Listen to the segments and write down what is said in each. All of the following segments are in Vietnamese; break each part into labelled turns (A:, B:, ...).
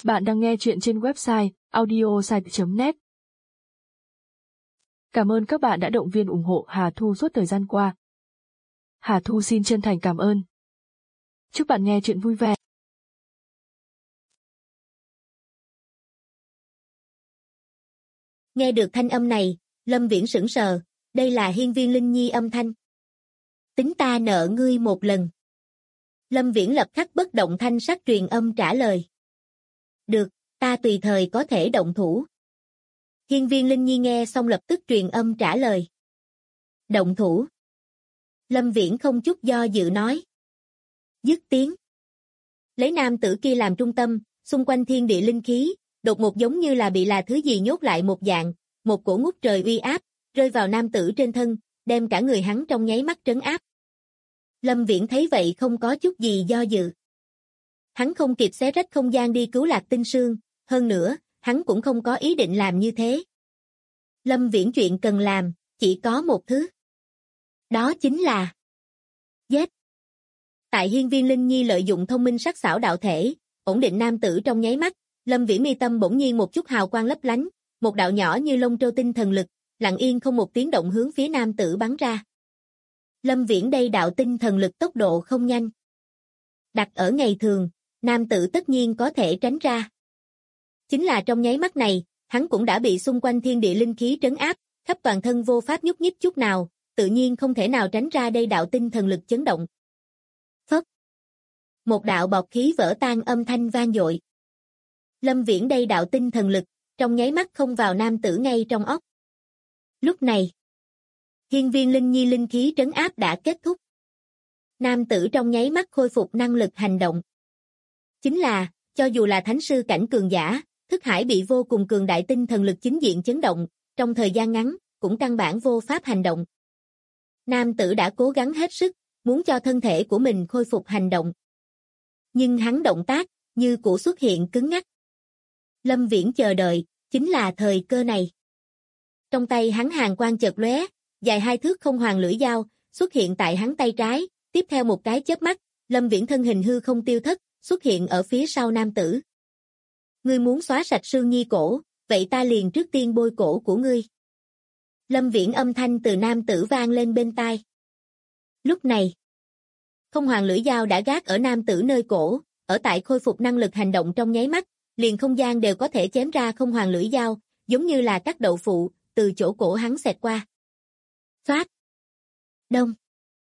A: Bạn đang nghe chuyện trên website audiosite.net. Cảm ơn các bạn đã động viên ủng hộ Hà Thu suốt thời gian qua. Hà Thu xin chân thành cảm ơn. Chúc bạn nghe chuyện vui vẻ.
B: Nghe được thanh âm này, Lâm Viễn sững sờ, đây là Hiên Viên Linh Nhi âm thanh. Tính ta nợ ngươi một lần. Lâm Viễn lập khắc bất động thanh sắc truyền âm trả lời. Được, ta tùy thời có thể động thủ. Hiên Viên Linh Nhi nghe xong lập tức truyền âm trả lời. Động thủ. Lâm Viễn không chút do dự nói. Dứt tiếng. Lấy nam tử kia làm trung tâm, xung quanh thiên địa linh khí, đột ngột giống như là bị thứ gì nhốt lại một dạng, một cổ ngút trời uy áp, rơi vào nam tử trên thân, đem cả người hắn trong nháy mắt trấn áp. Lâm Viễn thấy vậy không có chút gì do dự. Hắn không kịp xé rách không gian đi cứu Lạc Tinh Sương, hơn nữa, hắn cũng không có ý định làm như thế. Lâm Viễn chuyện cần làm, chỉ có một thứ. Đó chính là giết. Tại Hiên Viên Linh Nhi lợi dụng thông minh sắc sảo đạo thể, ổn định nam tử trong nháy mắt, Lâm Viễn mi tâm bỗng nhiên một chút hào quang lấp lánh, một đạo nhỏ như lông trâu tinh thần lực, lặng yên không một tiếng động hướng phía nam tử bắn ra. Lâm Viễn đây đạo tinh thần lực tốc độ không nhanh. Đặt ở ngày thường, nam tử tất nhiên có thể tránh ra. Chính là trong nháy mắt này, hắn cũng đã bị xung quanh thiên địa linh khí trấn áp, khắp toàn thân vô pháp nhúc nhích chút nào, tự nhiên không thể nào tránh ra đây đạo tinh thần lực chấn động. Phất. Một đạo bọt khí vỡ tan âm thanh vang dội. Lâm Viễn đây đạo tinh thần lực, trong nháy mắt không vào nam tử ngay trong óc. Lúc này, Hiên Viên Linh Nhi linh khí trấn áp đã kết thúc. Nam tử trong nháy mắt khôi phục năng lực hành động. Chính là, cho dù là thánh sư cảnh cường giả, thức hải bị vô cùng cường đại tinh thần lực chính diện chấn động, trong thời gian ngắn, cũng căn bản vô pháp hành động. Nam tử đã cố gắng hết sức, muốn cho thân thể của mình khôi phục hành động. Nhưng hắn động tác, như cũ xuất hiện cứng ngắc. Lâm Viễn chờ đợi, chính là thời cơ này. Trong tay hắn hàn quang chợt lóe, dài 2 thước không hoàng lưỡi dao, xuất hiện tại hắn tay trái, tiếp theo một cái chớp mắt, Lâm Viễn thân hình hư không tiêu thất, xuất hiện ở phía sau nam tử. Ngươi muốn xóa sạch Sương Nhi cổ, vậy ta liền trước tiên bôi cổ của ngươi. Lâm Viễn âm thanh từ nam tử vang lên bên tai. Lúc này, không hoàng lưỡi dao đã gác ở nam tử nơi cổ, ở tại khôi phục năng lực hành động trong nháy mắt, liền không gian đều có thể chém ra không hoàng lưỡi dao, giống như là cắt đậu phụ, từ chỗ cổ hắn xẹt qua. Phát. Đông.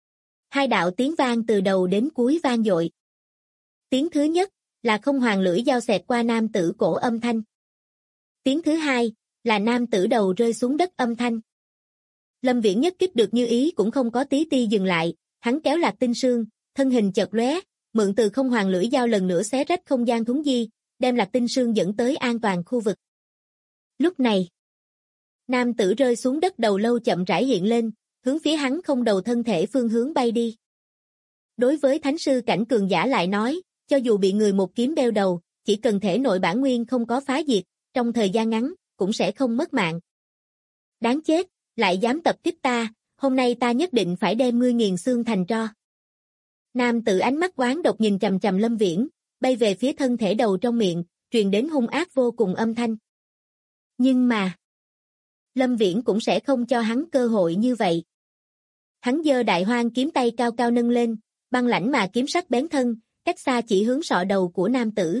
B: 2 đạo tiếng vang từ đầu đến cuối vang dội. Tiếng thứ nhất là không hoàng lưỡi dao xẹt qua nam tử cổ âm thanh. Tiếng thứ hai là nam tử đầu rơi xuống đất âm thanh. Lâm Viễn nhất kích được như ý cũng không có tí ti dừng lại, hắn kéo Lạc Tinh Sương, thân hình chợt lóe, mượn từ không hoàng lưỡi dao lần nữa xé rách không gian thuấn di, đem Lạc Tinh Sương dẫn tới an toàn khu vực. Lúc này, nam tử rơi xuống đất đầu lâu chậm rãi hiện lên, hướng phía hắn không đầu thân thể phương hướng bay đi. Đối với thánh sư cảnh cường giả lại nói, cho dù bị người một kiếm đeo đầu, chỉ cần thể nội bản nguyên không có phá diệt, trong thời gian ngắn, cũng sẽ không mất mạng. Đáng chết, lại dám tập kích ta, hôm nay ta nhất định phải đem ngươi nghiền xương thành tro. Nam tử ánh mắt oán độc nhìn chằm chằm Lâm Viễn, bay về phía thân thể đầu trong miệng, truyền đến hung ác vô cùng âm thanh. Nhưng mà, Lâm Viễn cũng sẽ không cho hắn cơ hội như vậy. Hắn giơ đại hoang kiếm tay cao cao nâng lên, băng lãnh mà kiếm sắc bén thân, cách xa chỉ hướng sọ đầu của nam tử.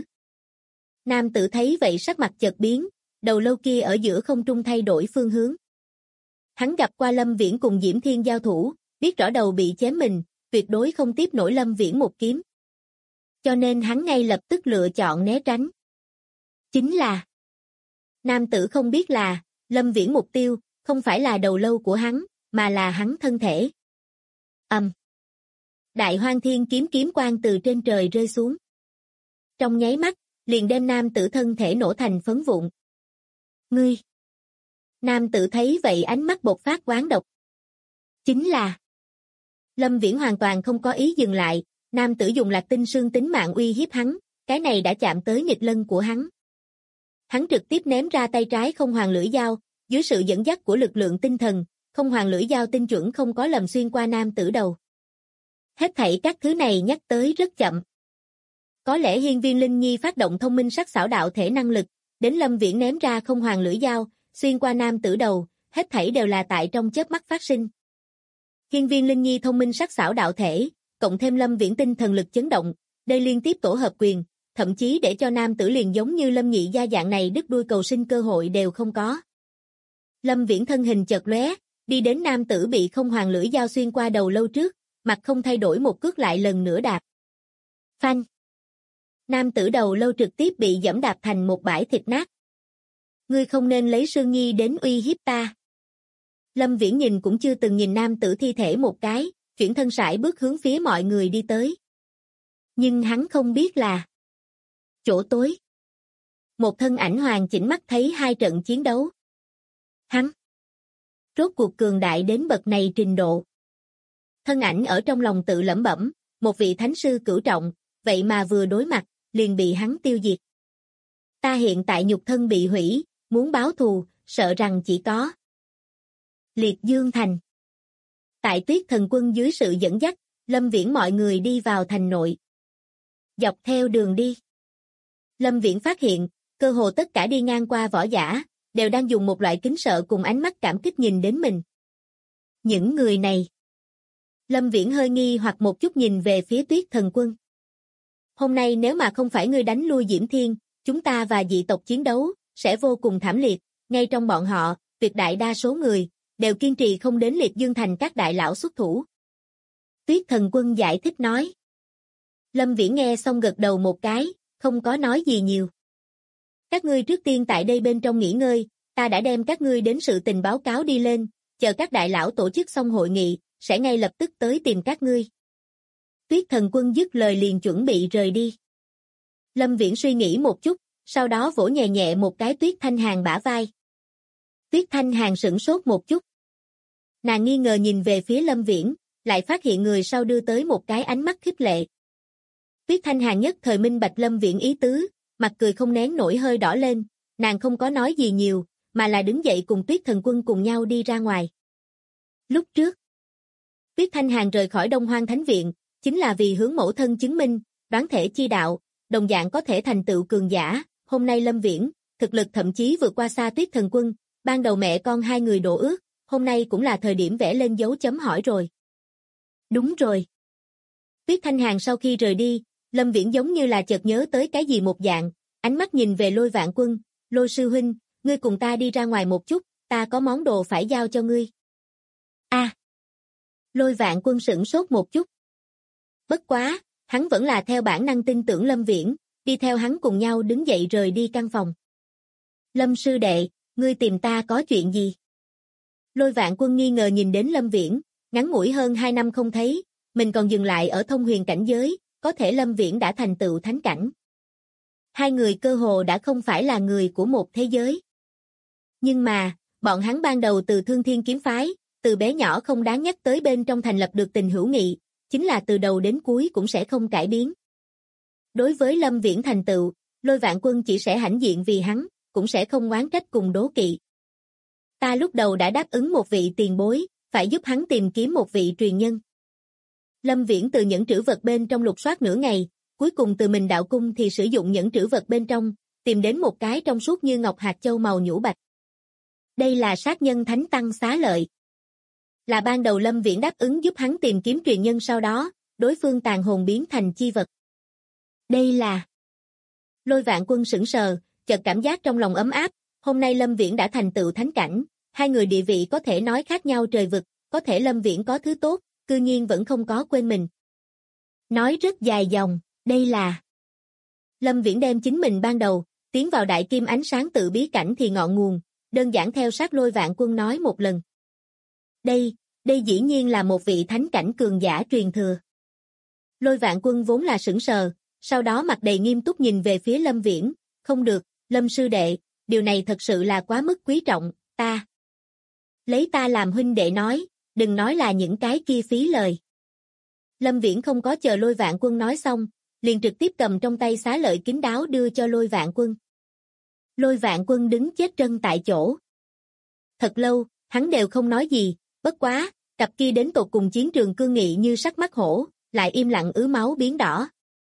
B: Nam tử thấy vậy sắc mặt chợt biến, đầu lâu kia ở giữa không trung thay đổi phương hướng. Hắn gặp qua Lâm Viễn cùng Diễm Thiên giao thủ, biết rõ đầu bị chém mình, tuyệt đối không tiếp nổi Lâm Viễn một kiếm. Cho nên hắn ngay lập tức lựa chọn né tránh. Chính là, nam tử không biết là, Lâm Viễn mục tiêu, không phải là đầu lâu của hắn, mà là hắn thân thể. Đại Hoang Thiên kiếm quang từ trên trời rơi xuống. Trong nháy mắt, liền đem nam tử thân thể nổ thành phấn vụn. Ngươi! Nam tử thấy vậy ánh mắt bộc phát oán độc. Chính là, Lâm Viễn hoàn toàn không có ý dừng lại, nam tử dùng Lạc Tinh Sương tính mạng uy hiếp hắn, cái này đã chạm tới nghịch lân của hắn. Hắn trực tiếp ném ra tay trái không hoàng lưỡi dao, dưới sự dẫn dắt của lực lượng tinh thần, không hoàng lưỡi dao tinh chuẩn không có lầm xuyên qua nam tử đầu. Hết thảy các thứ này nhắc tới rất chậm. Có lẽ hiên viên Linh Nhi phát động thông minh sắc xảo đạo thể năng lực, đến Lâm Viễn ném ra không hoàng lưỡi dao, xuyên qua nam tử đầu, hết thảy đều là tại trong chớp mắt phát sinh. Hiên viên Linh Nhi thông minh sắc xảo đạo thể, cộng thêm Lâm Viễn tinh thần lực chấn động, đây liên tiếp tổ hợp quyền, thậm chí để cho nam tử liền giống như Lâm Nhị gia dạng này đứt đuôi cầu sinh cơ hội đều không có. Lâm Viễn thân hình chợt lóe, đi đến nam tử bị không hoàng lưỡi dao xuyên qua đầu lâu trước, mặt không thay đổi một cước lại lần nữa đạp. Phanh. Nam tử đầu lâu trực tiếp bị giẫm đạp thành một bãi thịt nát. Ngươi không nên lấy Sương Nhi đến uy hiếp ta. Lâm Viễn nhìn cũng chưa từng nhìn nam tử thi thể một cái, chuyển thân sải bước hướng phía mọi người đi tới. Nhưng hắn không biết là chỗ tối. Một thân ảnh hoàn chỉnh mắt thấy hai trận chiến đấu. Hắn rốt cuộc cường đại đến bậc này trình độ. Thân ảnh ở trong lòng tự lẩm bẩm, một vị thánh sư cửu trọng, vậy mà vừa đối mặt, liền bị hắn tiêu diệt. Ta hiện tại nhục thân bị hủy, muốn báo thù, sợ rằng chỉ có Liệt Dương Thành. Tại Tuyết Thần Quân dưới sự dẫn dắt, Lâm Viễn mọi người đi vào thành nội. Dọc theo đường đi, Lâm Viễn phát hiện, cơ hồ tất cả đi ngang qua võ giả, đều đang dùng một loại kính sợ cùng ánh mắt cảm kích nhìn đến mình. Những người này. Lâm Viễn hơi nghi hoặc một chút nhìn về phía Tuyết Thần Quân. Hôm nay nếu mà không phải ngươi đánh lui Diễm Thiên, chúng ta và dị tộc chiến đấu, sẽ vô cùng thảm liệt, ngay trong bọn họ, tuyệt đại đa số người, đều kiên trì không đến Liệt Dương Thành các đại lão xuất thủ. Tuyết Thần Quân giải thích nói. Lâm Viễn nghe xong gật đầu một cái, không có nói gì nhiều. Các ngươi trước tiên tại đây bên trong nghỉ ngơi, ta đã đem các ngươi đến sự tình báo cáo đi lên, chờ các đại lão tổ chức xong hội nghị, sẽ ngay lập tức tới tìm các ngươi. Tuyết Thần Quân dứt lời liền chuẩn bị rời đi. Lâm Viễn suy nghĩ một chút, sau đó vỗ nhẹ nhẹ một cái Tuyết Thanh Hàn bả vai. Tuyết Thanh Hàn sửng sốt một chút. Nàng nghi ngờ nhìn về phía Lâm Viễn, lại phát hiện người sau đưa tới một cái ánh mắt khích lệ. Tuyết Thanh Hàn nhất thời minh bạch Lâm Viễn ý tứ, mặt cười không nén nổi hơi đỏ lên, nàng không có nói gì nhiều, mà là đứng dậy cùng Tuyết Thần Quân cùng nhau đi ra ngoài. Lúc trước, Tuyết Thanh Hàn rời khỏi Đông Hoang Thánh Viện, chính là vì hướng mẫu thân chứng minh, đoán thể chi đạo, đồng dạng có thể thành tựu cường giả, hôm nay Lâm Viễn, thực lực thậm chí vượt qua xa Tuyết Thần Quân, ban đầu mẹ con hai người đổ ước, hôm nay cũng là thời điểm vẽ lên dấu chấm hỏi rồi. Đúng rồi. Tuyết Thanh Hàn sau khi rời đi, Lâm Viễn giống như là chợt nhớ tới cái gì một dạng, ánh mắt nhìn về Lôi Vạn Quân, Lôi sư huynh, ngươi cùng ta đi ra ngoài một chút, ta có món đồ phải giao cho ngươi. Lôi Vạn Quân sửng sốt một chút. Bất quá, hắn vẫn là theo bản năng tin tưởng Lâm Viễn, đi theo hắn cùng nhau đứng dậy rời đi căn phòng. Lâm sư đệ, ngươi tìm ta có chuyện gì? Lôi Vạn Quân nghi ngờ nhìn đến Lâm Viễn, ngắn ngủi hơn 2 năm không thấy, mình còn dừng lại ở thông huyền cảnh giới, có thể Lâm Viễn đã thành tựu thánh cảnh. Hai người cơ hồ đã không phải là người của một thế giới. Nhưng mà, bọn hắn ban đầu từ Thương Thiên kiếm phái, từ bé nhỏ không đáng nhắc tới bên trong thành lập được tình hữu nghị, chính là từ đầu đến cuối cũng sẽ không cải biến. Đối với Lâm Viễn thành tựu, Lôi Vạn Quân chỉ sẽ hãnh diện vì hắn, cũng sẽ không oán trách cùng đố kỵ. Ta lúc đầu đã đáp ứng một vị tiền bối, phải giúp hắn tìm kiếm một vị truyền nhân. Lâm Viễn từ những trữ vật bên trong lục soát nửa ngày, cuối cùng từ mình đạo cung thì sử dụng những trữ vật bên trong, tìm đến một cái trong suốt như ngọc hạt châu màu nhũ bạch. Đây là sát nhân thánh tăng xá lợi. Là ban đầu Lâm Viễn đáp ứng giúp hắn tìm kiếm truyền nhân sau đó, đối phương tàn hồn biến thành chi vật. Đây là... Lôi Vạn Quân sững sờ, chợt cảm giác trong lòng ấm áp, hôm nay Lâm Viễn đã thành tựu thánh cảnh, hai người địa vị có thể nói khác nhau trời vực, có thể Lâm Viễn có thứ tốt, cư nhiên vẫn không có quên mình. Nói rất dài dòng, đây là... Lâm Viễn đem chính mình ban đầu, tiến vào đại kim ánh sáng tự bí cảnh thì ngọn nguồn, đơn giản theo sát Lôi Vạn Quân nói một lần. Đây dĩ nhiên là một vị thánh cảnh cường giả truyền thừa. Lôi Vạn Quân vốn là sững sờ, sau đó mặt đầy nghiêm túc nhìn về phía Lâm Viễn, không được, Lâm sư đệ, điều này thật sự là quá mức quý trọng, ta. Lấy ta làm huynh đệ nói, đừng nói là những cái kia phí lời. Lâm Viễn không có chờ Lôi Vạn Quân nói xong, liền trực tiếp cầm trong tay xá lợi kín đáo đưa cho Lôi Vạn Quân. Lôi Vạn Quân đứng chết trân tại chỗ. Thật lâu, hắn đều không nói gì, bất quá, cặp kia đến tột cùng chiến trường cương nghị như sắc mắt hổ, lại im lặng ứ máu biến đỏ.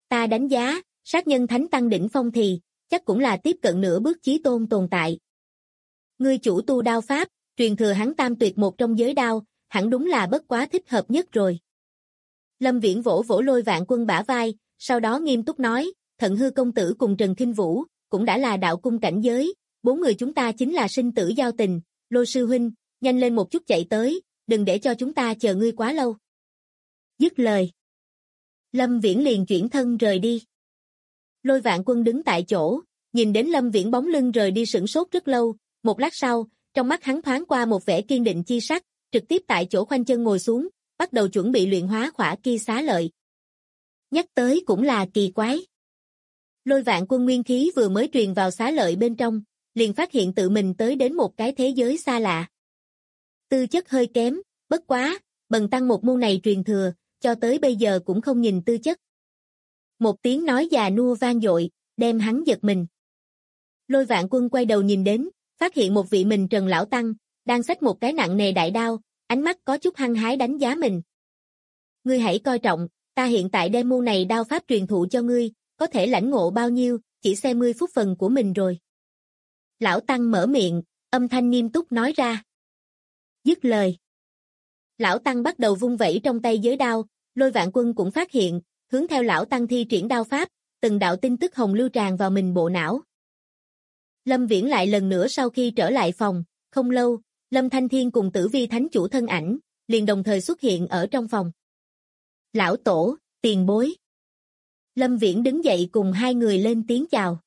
B: Ta đánh giá, sát nhân thánh tăng đỉnh phong thì, chắc cũng là tiếp cận nửa bước chí tôn tồn tại. Ngươi chủ tu đao pháp, truyền thừa hắn tam tuyệt một trong giới đao, hẳn đúng là bất quá thích hợp nhất rồi. Lâm Viễn vỗ vỗ Lôi Vạn Quân bả vai, sau đó nghiêm túc nói, Thận Hư công tử cùng Trần Khinh Vũ, cũng đã là đạo cung cảnh giới, 4 người chúng ta chính là sinh tử giao tình, Lôi sư huynh, nhanh lên một chút chạy tới, đừng để cho chúng ta chờ ngươi quá lâu. Dứt lời. Lâm Viễn liền chuyển thân rời đi. Lôi Vạn Quân đứng tại chỗ, nhìn đến Lâm Viễn bóng lưng rời đi sửng sốt rất lâu, một lát sau, trong mắt hắn thoáng qua một vẻ kiên định chi sắc, trực tiếp tại chỗ khoanh chân ngồi xuống, bắt đầu chuẩn bị luyện hóa khỏa kia xá lợi. Nhắc tới cũng là kỳ quái. Lôi Vạn Quân nguyên khí vừa mới truyền vào xá lợi bên trong, liền phát hiện tự mình tới đến một cái thế giới xa lạ. Tư chất hơi kém, bất quá, bần tăng một môn này truyền thừa, cho tới bây giờ cũng không nhìn tư chất. Một tiếng nói già nua vang dội, đem hắn giật mình. Lôi Vạn Quân quay đầu nhìn đến, phát hiện một vị mình Trần lão tăng, đang xách một cái nặng nề đại đao, ánh mắt có chút hăng hái đánh giá mình. Ngươi hãy coi trọng, ta hiện tại đem môn này đao pháp truyền thụ cho ngươi, có thể lãnh ngộ bao nhiêu, chỉ xem ngươi phúc phần của mình rồi. Lão tăng mở miệng, âm thanh nghiêm túc nói ra. Dứt lời. Lão tăng bắt đầu vung vẩy trong tay giới đao, Lôi Vạn Quân cũng phát hiện, hướng theo lão tăng thi triển đao pháp, từng đạo tin tức hồng lưu tràn vào mình bộ não. Lâm Viễn lại lần nữa sau khi trở lại phòng, không lâu, Lâm Thanh Thiên cùng Tử Vi Thánh Chủ thân ảnh, liền đồng thời xuất hiện ở trong phòng. Lão tổ, tiền bối. Lâm Viễn đứng dậy cùng hai người lên tiếng chào.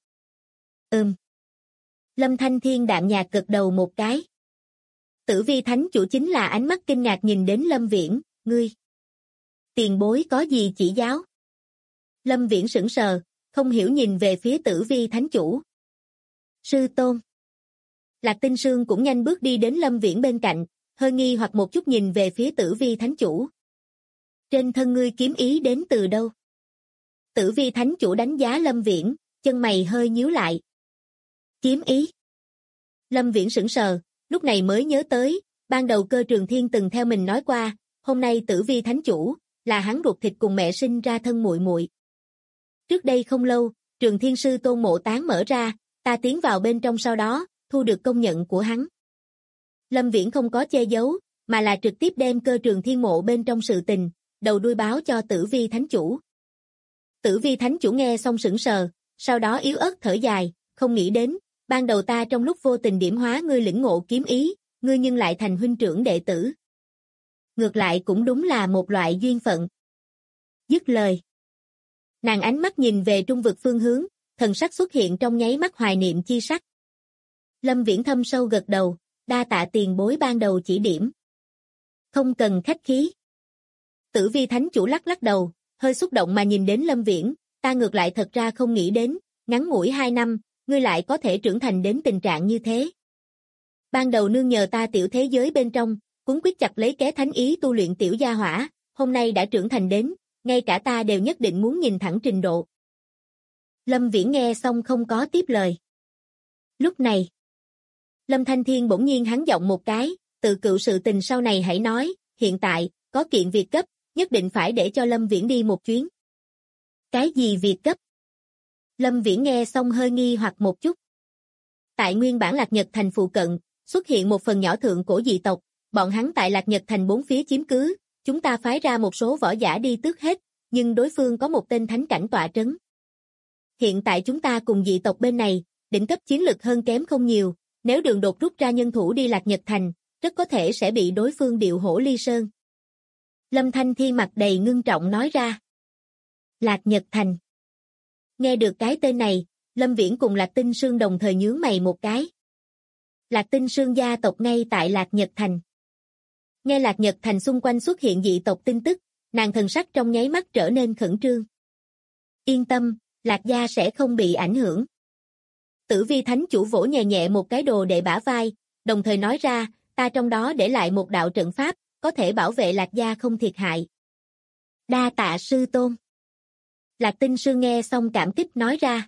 B: Lâm Thanh Thiên đạm nhạt gật đầu một cái. Tử Vi Thánh Chủ chính là ánh mắt kinh ngạc nhìn đến Lâm Viễn, ngươi. Tiền bối có gì chỉ giáo? Lâm Viễn sững sờ, không hiểu nhìn về phía Tử Vi Thánh Chủ. Sư tôn. Lạc Tinh Sương cũng nhanh bước đi đến Lâm Viễn bên cạnh, hơi nghi hoặc một chút nhìn về phía Tử Vi Thánh Chủ. Trên thân ngươi kiếm ý đến từ đâu? Tử Vi Thánh Chủ đánh giá Lâm Viễn, chân mày hơi nhíu lại. Kiếm ý. Lâm Viễn sững sờ, lúc này mới nhớ tới, ban đầu Cơ Trường Thiên từng theo mình nói qua, hôm nay Tử Vi Thánh Chủ là hắn ruột thịt cùng mẹ sinh ra thân muội muội. Trước đây không lâu, Trường Thiên sư tôn mộ táng mở ra, ta tiến vào bên trong sau đó, thu được công nhận của hắn. Lâm Viễn không có che giấu, mà là trực tiếp đem Cơ Trường Thiên mộ bên trong sự tình, đầu đuôi báo cho Tử Vi Thánh Chủ. Tử Vi Thánh Chủ nghe xong sững sờ, sau đó yếu ớt thở dài, không nghĩ đến, ban đầu ta trong lúc vô tình điểm hóa ngươi lĩnh ngộ kiếm ý, ngươi nhưng lại thành huynh trưởng đệ tử. Ngược lại cũng đúng là một loại duyên phận. Dứt lời. Nàng ánh mắt nhìn về trung vực phương hướng, thần sắc xuất hiện trong nháy mắt hoài niệm chi sắc. Lâm Viễn thâm sâu gật đầu, đa tạ tiền bối ban đầu chỉ điểm. Không cần khách khí. Tử Vi Thánh Chủ lắc lắc đầu, hơi xúc động mà nhìn đến Lâm Viễn, ta ngược lại thật ra không nghĩ đến, ngắn ngủi 2 năm, ngươi lại có thể trưởng thành đến tình trạng như thế. Ban đầu nương nhờ ta tiểu thế giới bên trong, cuốn quyết chặt lấy ké thánh ý tu luyện tiểu gia hỏa, hôm nay đã trưởng thành đến, ngay cả ta đều nhất định muốn nhìn thẳng trình độ. Lâm Viễn nghe xong không có tiếp lời. Lúc này, Lâm Thanh Thiên bỗng nhiên hắn giọng một cái, tự cựu sự tình sau này hãy nói, hiện tại, có kiện việc cấp, nhất định phải để cho Lâm Viễn đi một chuyến. Cái gì việc cấp? Lâm Viễn nghe xong hơi nghi hoặc một chút. Tại nguyên bản Lạc Nhật Thành phụ cận, xuất hiện một phần nhỏ thượng cổ dị tộc, bọn hắn tại Lạc Nhật Thành 4 phía chiếm cứ, chúng ta phái ra một số võ giả đi tước hết, nhưng đối phương có một tên thánh cảnh tọa trấn. Hiện tại chúng ta cùng dị tộc bên này, đỉnh cấp chiến lực hơn kém không nhiều, nếu đường đột rút ra nhân thủ đi Lạc Nhật Thành, rất có thể sẽ bị đối phương điệu hổ ly sơn. Lâm Thanh Thiên mặt đầy ngưng trọng nói ra. Lạc Nhật Thành. Nghe được cái tên này, Lâm Viễn cùng Lạc Tinh Sương đồng thời nhướng mày một cái. Lạc Tinh Sương gia tộc ngay tại Lạc Nhật Thành. Nghe Lạc Nhật Thành xung quanh xuất hiện dị tộc tin tức, nàng thần sắc trong nháy mắt trở nên khẩn trương. Yên tâm, Lạc gia sẽ không bị ảnh hưởng. Tử Vi Thánh Chủ vỗ nhẹ nhẹ một cái đồ đệ bả vai, đồng thời nói ra, ta trong đó để lại một đạo trận pháp, có thể bảo vệ Lạc gia không thiệt hại. Đa tạ sư tôn. Lạc Tinh Sương nghe xong cảm kích nói ra.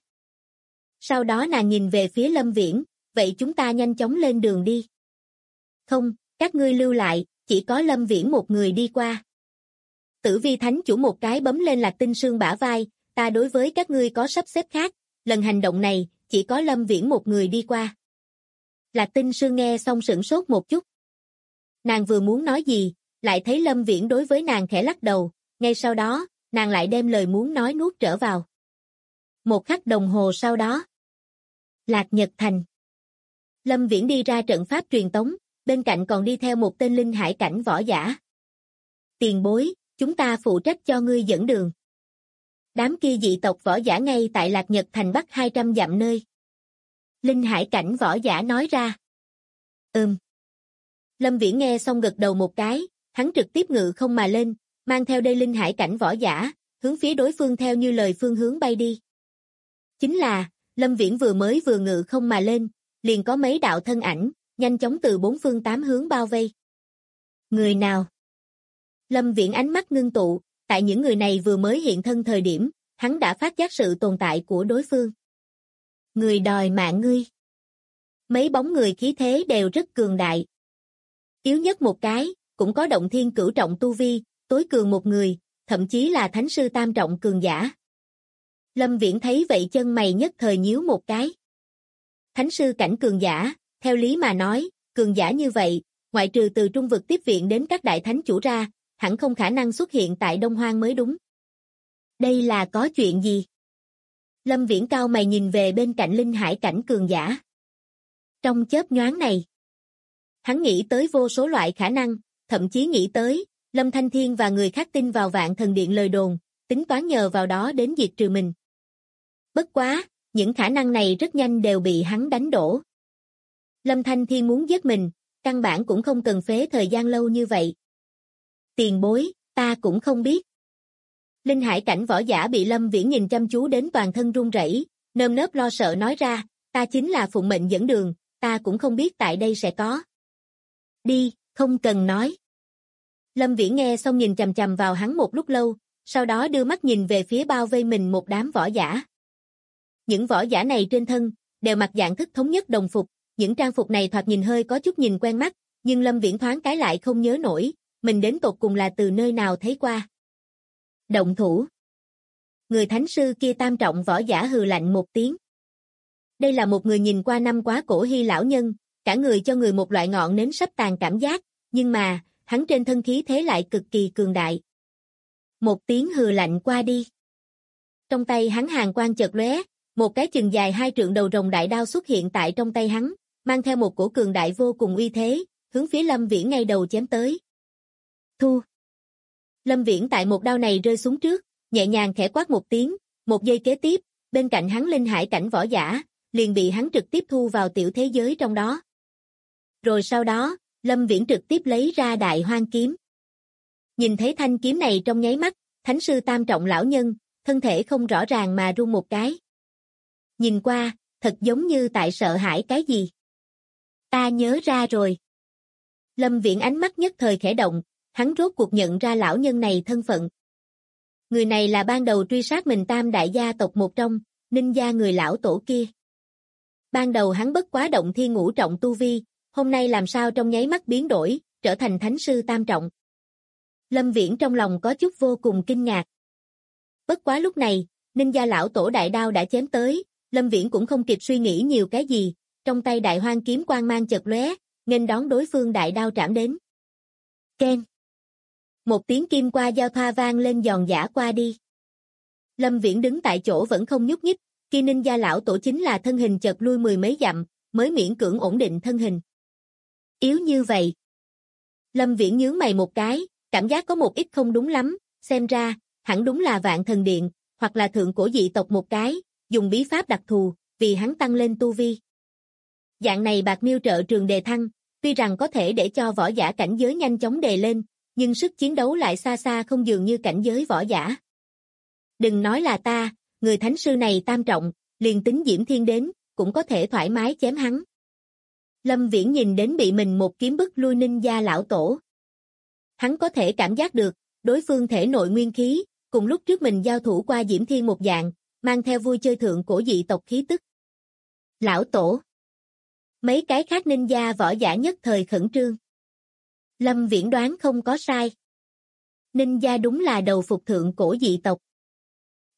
B: Sau đó nàng nhìn về phía Lâm Viễn, vậy chúng ta nhanh chóng lên đường đi. Không, các ngươi lưu lại, chỉ có Lâm Viễn một người đi qua. Tử Vi Thánh Chủ một cái bấm lên Lạc Tinh Sương bả vai, ta đối với các ngươi có sắp xếp khác, lần hành động này, chỉ có Lâm Viễn một người đi qua. Lạc Tinh Sương nghe xong sửng sốt một chút. Nàng vừa muốn nói gì, lại thấy Lâm Viễn đối với nàng khẽ lắc đầu, ngay sau đó, nàng lại đem lời muốn nói nuốt trở vào. Một khắc đồng hồ sau đó, Lạc Nhật Thành. Lâm Viễn đi ra trận pháp truyền tống, bên cạnh còn đi theo một tên linh hải cảnh võ giả. Tiền bối, chúng ta phụ trách cho ngươi dẫn đường. Đám kia dị tộc võ giả ngay tại Lạc Nhật Thành bắc 200 dặm nơi. Linh hải cảnh võ giả nói ra. Lâm Viễn nghe xong gật đầu một cái, hắn trực tiếp ngự không mà lên, mang theo đây linh hải cảnh võ giả, hướng phía đối phương theo như lời phương hướng bay đi. Chính là, Lâm Viễn vừa ngự không mà lên, liền có mấy đạo thân ảnh, nhanh chóng từ bốn phương tám hướng bao vây. Người nào? Lâm Viễn ánh mắt ngưng tụ, tại những người này vừa mới hiện thân thời điểm, hắn đã phát giác sự tồn tại của đối phương. Người đòi mạng ngươi. Mấy bóng người khí thế đều rất cường đại. Yếu nhất một cái, cũng có động thiên cửu trọng tu vi, tối cường một người, thậm chí là thánh sư tam trọng cường giả. Lâm Viễn thấy vậy chân mày nhất thời nhíu một cái. Thánh sư cảnh cường giả, theo lý mà nói, cường giả như vậy, ngoại trừ từ trung vực tiếp viện đến các đại thánh chủ ra, hẳn không khả năng xuất hiện tại Đông Hoang mới đúng. Đây là có chuyện gì? Lâm Viễn cao mày nhìn về bên cạnh linh hải cảnh cường giả. Trong chớp nhoáng này, hắn nghĩ tới vô số loại khả năng, thậm chí nghĩ tới, Lâm Thanh Thiên và người khác tin vào Vạn Thần Điện lời đồn, tính toán nhờ vào đó đến diệt trừ mình. Bất quá, những khả năng này rất nhanh đều bị hắn đánh đổ. Lâm Thanh Thiên muốn giết mình, căn bản cũng không cần phế thời gian lâu như vậy. Tiền bối, ta cũng không biết. Linh hải cảnh võ giả bị Lâm Viễn nhìn chăm chú đến toàn thân run rẩy, nơm nớp lo sợ nói ra, ta chính là phụng mệnh dẫn đường, ta cũng không biết tại đây sẽ có. Đi, không cần nói. Lâm Viễn nghe xong nhìn chằm chằm vào hắn một lúc lâu, sau đó đưa mắt nhìn về phía bao vây mình một đám võ giả. Những võ giả này trên thân, đều mặc dạng thức thống nhất đồng phục, những trang phục này thoạt nhìn hơi có chút nhìn quen mắt, nhưng Lâm Viễn thoáng cái lại không nhớ nổi, mình đến tột cùng là từ nơi nào thấy qua. Động thủ. Người thánh sư kia tam trọng võ giả hừ lạnh một tiếng. Đây là một người nhìn qua năm quá cổ hy lão nhân, cả người cho người một loại ngọn nến sắp tàn cảm giác, nhưng mà, hắn trên thân khí thế lại cực kỳ cường đại. Một tiếng hừ lạnh qua đi. Trong tay hắn hàn quang chợt lóe, một cái chừng dài 2 trượng đầu rồng đại đao xuất hiện tại trong tay hắn, mang theo một cổ cường đại vô cùng uy thế, hướng phía Lâm Viễn ngay đầu chém tới. Thu. Lâm Viễn tại một đao này rơi xuống trước, nhẹ nhàng khẽ quát một tiếng, một giây kế tiếp, bên cạnh hắn linh hải cảnh võ giả, liền bị hắn trực tiếp thu vào tiểu thế giới trong đó. Rồi sau đó, Lâm Viễn trực tiếp lấy ra Đại Hoang kiếm. Nhìn thấy thanh kiếm này trong nháy mắt, thánh sư tam trọng lão nhân, thân thể không rõ ràng mà run một cái. Nhìn qua, thật giống như tại sợ hãi cái gì. Ta nhớ ra rồi. Lâm Viễn ánh mắt nhất thời khẽ động, hắn rốt cuộc nhận ra lão nhân này thân phận. Người này là ban đầu truy sát mình tam đại gia tộc một trong, Ninh gia người lão tổ kia. Ban đầu hắn bất quá động thiên ngũ trọng tu vi, hôm nay làm sao trong nháy mắt biến đổi, trở thành thánh sư tam trọng. Lâm Viễn trong lòng có chút vô cùng kinh ngạc. Bất quá lúc này, Ninh gia lão tổ đại đao đã chém tới, Lâm Viễn cũng không kịp suy nghĩ nhiều cái gì, trong tay Đại Hoang kiếm quang mang chợt lóe, nghênh đón đối phương đại đao trảm đến. Keng. Một tiếng kim qua giao thoa vang lên giòn giã qua đi. Lâm Viễn đứng tại chỗ vẫn không nhúc nhích, kia Ninh gia lão tổ chính là thân hình chợt lui 10 mấy dặm, mới miễn cưỡng ổn định thân hình. Yếu như vậy. Lâm Viễn nhướng mày một cái, cảm giác có một ít không đúng lắm, xem ra, hẳn đúng là Vạn Thần Điện, hoặc là thượng cổ dị tộc một cái, dùng bí pháp đặc thù, vì hắn tăng lên tu vi. Dạng này bạc miêu trợ trường đề thăng, tuy rằng có thể để cho võ giả cảnh giới nhanh chóng đề lên, nhưng sức chiến đấu lại xa xa không dường như cảnh giới võ giả. Đừng nói là ta, người thánh sư này tam trọng, liền tính Diễm Thiên đến, cũng có thể thoải mái chém hắn. Lâm Viễn nhìn đến bị mình một kiếm bức lui Ninh gia lão tổ. Hắn có thể cảm giác được, đối phương thể nội nguyên khí, cùng lúc trước mình giao thủ qua Diễm Thiên một dạng, mang theo vui chơi thượng cổ dị tộc khí tức. Lão tổ. Mấy cái khác Ninh gia võ giả nhất thời khẩn trương. Lâm Viễn đoán không có sai. Ninh gia đúng là đầu phục thượng cổ dị tộc.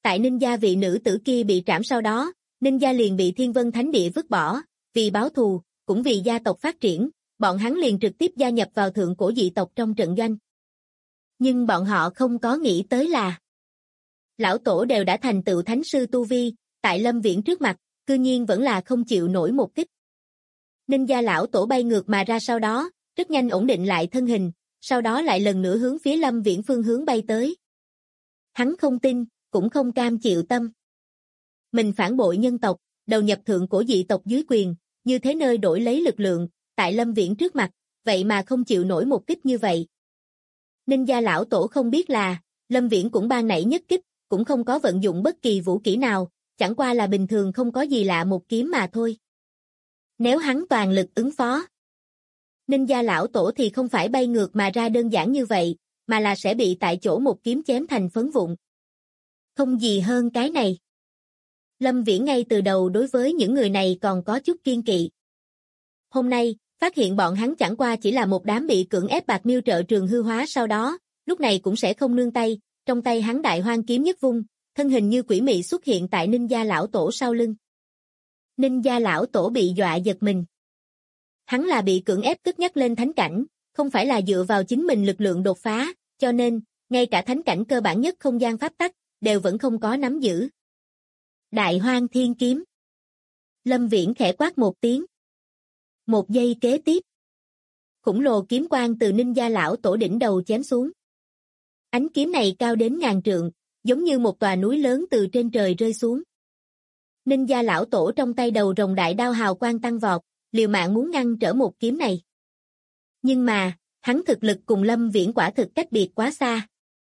B: Tại ninja vị nữ tử kia bị trảm sau đó, ninja liền bị Thiên Vân Thánh Địa vứt bỏ, vì báo thù, cũng vì gia tộc phát triển, bọn hắn liền trực tiếp gia nhập vào thượng cổ dị tộc trong trận doanh. Nhưng bọn họ không có nghĩ tới là lão tổ đều đã thành tựu thánh sư tu vi, tại Lâm Viễn trước mặt, cư nhiên vẫn là không chịu nổi một kích. Ninja lão tổ bay ngược mà ra sau đó, rất nhanh ổn định lại thân hình, sau đó lại lần nữa hướng phía Lâm Viễn phương hướng bay tới. Hắn không tin, cũng không cam chịu tâm. Mình phản bội nhân tộc, đầu nhập thượng cổ dị tộc dưới quyền, như thế nơi đổi lấy lực lượng, tại Lâm Viễn trước mặt, vậy mà không chịu nổi một kích như vậy. Ninja lão tổ không biết là, Lâm Viễn cũng ban nảy nhất kích, cũng không có vận dụng bất kỳ vũ kỹ nào, chẳng qua là bình thường không có gì lạ một kiếm mà thôi. Nếu hắn toàn lực ứng phó, ninja lão tổ thì không phải bay ngược mà ra đơn giản như vậy, mà là sẽ bị tại chỗ một kiếm chém thành phấn vụn. Không gì hơn cái này. Lâm Viễn ngay từ đầu đối với những người này còn có chút kiên kỵ. Hôm nay, phát hiện bọn hắn chẳng qua chỉ là một đám bị cưỡng ép bạc miêu trợ trường hư hóa sau đó, lúc này cũng sẽ không nương tay, trong tay hắn đại hoang kiếm nhất vung, thân hình như quỷ mị xuất hiện tại ninja lão tổ sau lưng. Ninja lão tổ bị dọa giật mình. Hắn là bị cưỡng ép cất nhắc lên thánh cảnh, không phải là dựa vào chính mình lực lượng đột phá, cho nên, ngay cả thánh cảnh cơ bản nhất không gian pháp tắc, đều vẫn không có nắm giữ. Đại hoang thiên kiếm. Lâm Viễn khẽ quát một tiếng. Một giây kế tiếp, khủng lồ kiếm quang từ ninja lão tổ đỉnh đầu chém xuống. Ánh kiếm này cao đến ngàn trượng, giống như một tòa núi lớn từ trên trời rơi xuống. Ninja lão tổ trong tay đầu rồng đại đao hào quang tăng vọt, liều mạng muốn ngăn trở một kiếm này. Nhưng mà, hắn thực lực cùng Lâm Viễn quả thực cách biệt quá xa.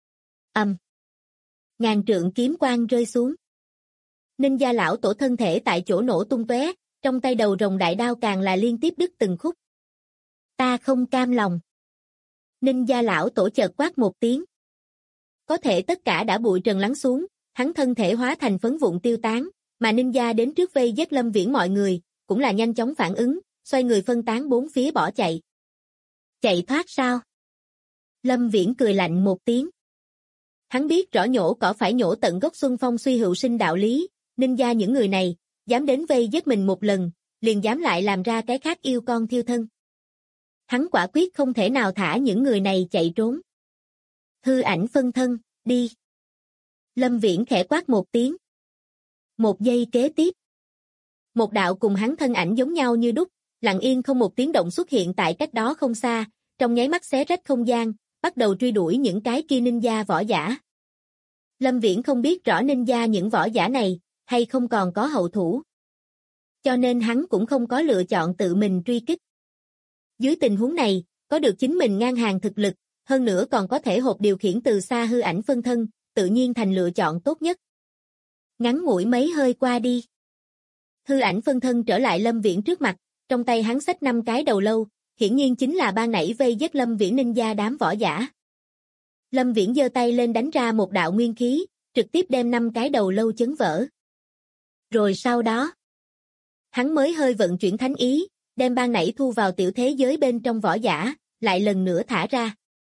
B: Ngàn trượng kiếm quang rơi xuống. Ninja lão tổ thân thể tại chỗ nổ tung tóe, trong tay đầu rồng đại đao càng là liên tiếp đứt từng khúc. Ta không cam lòng. Ninja lão tổ chợt quát một tiếng. Có thể tất cả đã bụi trần lắng xuống, hắn thân thể hóa thành phấn vụn tiêu tán, mà ninja đến trước vây giết Lâm Viễn mọi người, cũng là nhanh chóng phản ứng, xoay người phân tán bốn phía bỏ chạy. Chạy thoát sao? Lâm Viễn cười lạnh một tiếng. Hắn biết rõ nhổ cỏ phải nhổ tận gốc, xuân phong suy hữu sinh đạo lý, ninja những người này, dám đến vây giết mình một lần, liền dám lại làm ra cái khác yêu con thiêu thân. Hắn quả quyết không thể nào thả những người này chạy trốn. Hư ảnh phân thân, đi. Lâm Viễn khẽ quát một tiếng. Một giây kế tiếp, một đạo cùng hắn thân ảnh giống nhau như đúc, lặng yên không một tiếng động xuất hiện tại cách đó không xa, trong nháy mắt xé rách không gian, bắt đầu truy đuổi những cái kia ninja võ giả. Lâm Viễn không biết rõ ninja những võ giả này, hay không còn có hậu thủ. Cho nên hắn cũng không có lựa chọn tự mình truy kích. Dưới tình huống này, có được chính mình ngang hàng thực lực, hơn nữa còn có thể hộp điều khiển từ xa hư ảnh phân thân, tự nhiên thành lựa chọn tốt nhất. Ngắn ngủi mấy hơi qua đi. Hư ảnh phân thân trở lại Lâm Viễn trước mặt, trong tay hắn xách 5 cái đầu lâu, hiển nhiên chính là ban nãy vây giết Lâm Viễn ninja đám võ giả. Lâm Viễn giơ tay lên đánh ra một đạo nguyên khí, trực tiếp đem 5 cái đầu lâu chấn vỡ. Rồi sau đó, hắn mới hơi vận chuyển thánh ý, đem ban nãy thu vào tiểu thế giới bên trong võ giả, lại lần nữa thả ra.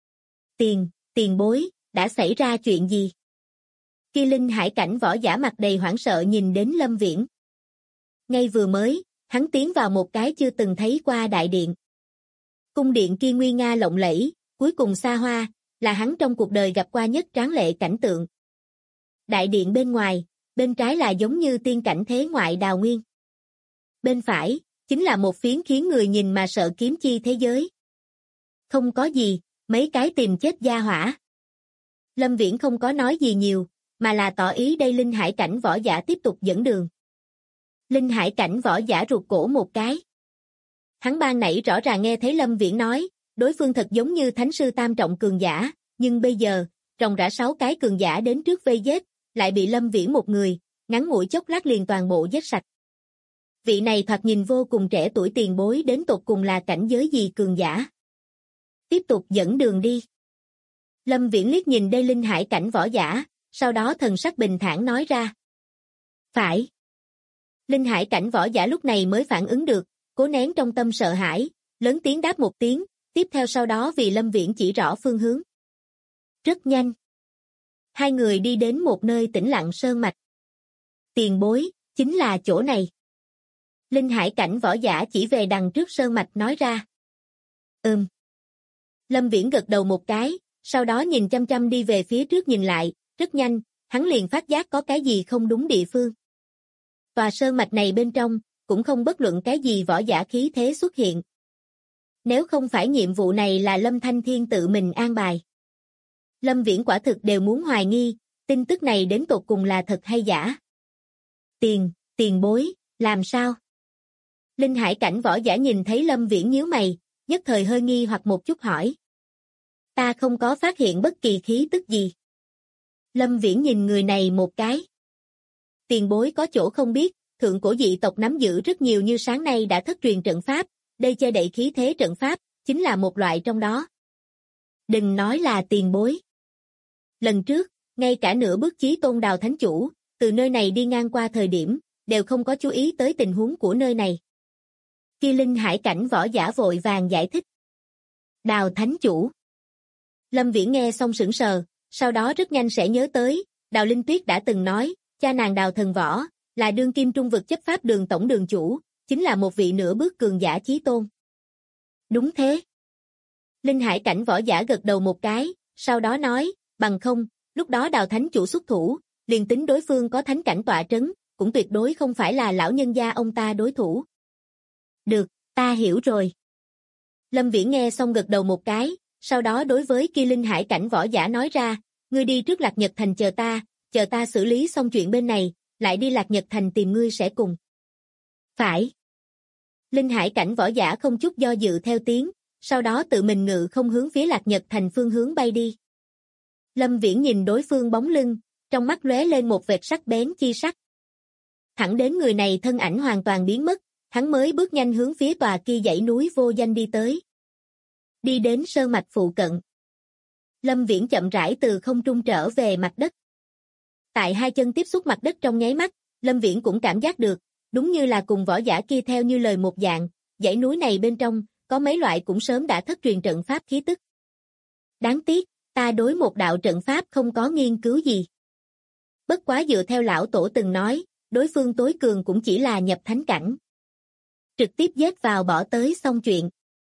B: Tiền bối, đã xảy ra chuyện gì? Kỳ linh hải cảnh võ giả mặt đầy hoảng sợ nhìn đến Lâm Viễn. Ngay vừa mới, hắn tiến vào một cái chưa từng thấy qua đại điện. Cung điện kia nguy nga lộng lẫy, cuối cùng xa hoa, là hắn trong cuộc đời gặp qua nhất tráng lệ cảnh tượng. Đại điện bên ngoài, bên trái là giống như tiên cảnh thế ngoại đào nguyên. Bên phải, chính là một phiến khiến người nhìn mà sợ kiếm chi thế giới. Không có gì, mấy cái tìm chết gia hỏa. Lâm Viễn không có nói gì nhiều, mà là tỏ ý đây linh hải cảnh võ giả tiếp tục dẫn đường. Linh hải cảnh võ giả rụt cổ một cái. Hắn ban nãy rõ ràng nghe thấy Lâm Viễn nói, đối phương thật giống như thánh sư tam trọng cường giả, nhưng bây giờ, ròng rã 6 cái cường giả đến trước vây giết, lại bị Lâm Viễn một người, ngắn ngủi chốc lát liền toàn bộ giết sạch. Vị này thoạt nhìn vô cùng trẻ tuổi tiền bối đến tột cùng là cảnh giới gì cường giả. Tiếp tục dẫn đường đi. Lâm Viễn liếc nhìn đây linh hải cảnh võ giả, sau đó thần sắc bình thản nói ra. Phải. Linh hải cảnh võ giả lúc này mới phản ứng được, cố nén trong tâm sợ hãi, lớn tiếng đáp một tiếng, tiếp theo sau đó vì Lâm Viễn chỉ rõ phương hướng. Rất nhanh. Hai người đi đến một nơi tĩnh lặng sơn mạch. Tiền bối, chính là chỗ này. Linh Hải Cảnh võ giả chỉ về đằng trước sơn mạch nói ra. Lâm Viễn gật đầu một cái, sau đó nhìn chăm chăm đi về phía trước nhìn lại, rất nhanh, hắn liền phát giác có cái gì không đúng địa phương. Tòa sơn mạch này bên trong, cũng không bất luận cái gì võ giả khí thế xuất hiện. Nếu không phải nhiệm vụ này là Lâm Thanh Thiên tự mình an bài. Lâm Viễn quả thực đều muốn hoài nghi, tin tức này đến tột cùng là thật hay giả. Tiền bối, làm sao? Linh Hải Cảnh võ giả nhìn thấy Lâm Viễn nhíu mày, nhất thời hơi nghi hoặc một chút hỏi. Ta không có phát hiện bất kỳ khí tức gì. Lâm Viễn nhìn người này một cái. Tiền bối có chỗ không biết, thượng cổ dị tộc nắm giữ rất nhiều như sáng nay đã thất truyền trận pháp, đây che đậy khí thế trận pháp, chính là một loại trong đó. Đừng nói là tiền bối. Lần trước, ngay cả nửa bước chí tôn Đào Thánh Chủ, từ nơi này đi ngang qua thời điểm, đều không có chú ý tới tình huống của nơi này. Khi Linh Hải Cảnh võ giả vội vàng giải thích. Đào Thánh Chủ. Lâm Viễn nghe xong sững sờ, sau đó rất nhanh sẽ nhớ tới, Đào Linh Tuyết đã từng nói, cha nàng Đào Thần Võ, là đương kim trung vực chấp pháp đường tổng đường chủ, chính là một vị nửa bước cường giả chí tôn. Đúng thế. Linh Hải Cảnh võ giả gật đầu một cái, sau đó nói, bằng không, lúc đó Đào Thánh Chủ xuất thủ, liền tính đối phương có thánh cảnh tọa trấn, cũng tuyệt đối không phải là lão nhân gia ông ta đối thủ. Được, ta hiểu rồi. Lâm Viễn nghe xong gật đầu một cái, sau đó đối với Kỳ Linh Hải Cảnh võ giả nói ra, ngươi đi trước Lạc Nhật Thành chờ ta xử lý xong chuyện bên này, lại đi Lạc Nhật Thành tìm ngươi sẽ cùng. Phải. Linh Hải Cảnh võ giả không chút do dự theo tiếng, sau đó tự mình ngự không hướng phía Lạc Nhật Thành phương hướng bay đi. Lâm Viễn nhìn đối phương bóng lưng, trong mắt lóe lên một vệt sắc bén chi sắc. Thẳng đến người này thân ảnh hoàn toàn biến mất, hắn mới bước nhanh hướng phía tòa kia dãy núi vô danh đi tới. Đi đến sơn mạch phụ cận. Lâm Viễn chậm rãi từ không trung trở về mặt đất. Tại hai chân tiếp xúc mặt đất trong nháy mắt, Lâm Viễn cũng cảm giác được, đúng như là cùng võ giả kia theo như lời một dạng, dãy núi này bên trong, có mấy loại cũng sớm đã thất truyền trận pháp khí tức. Đáng tiếc, ta đối một đạo trận pháp không có nghiên cứu gì. Bất quá dựa theo lão tổ từng nói, đối phương tối cường cũng chỉ là nhập thánh cảnh. Trực tiếp giết vào bỏ tới xong chuyện.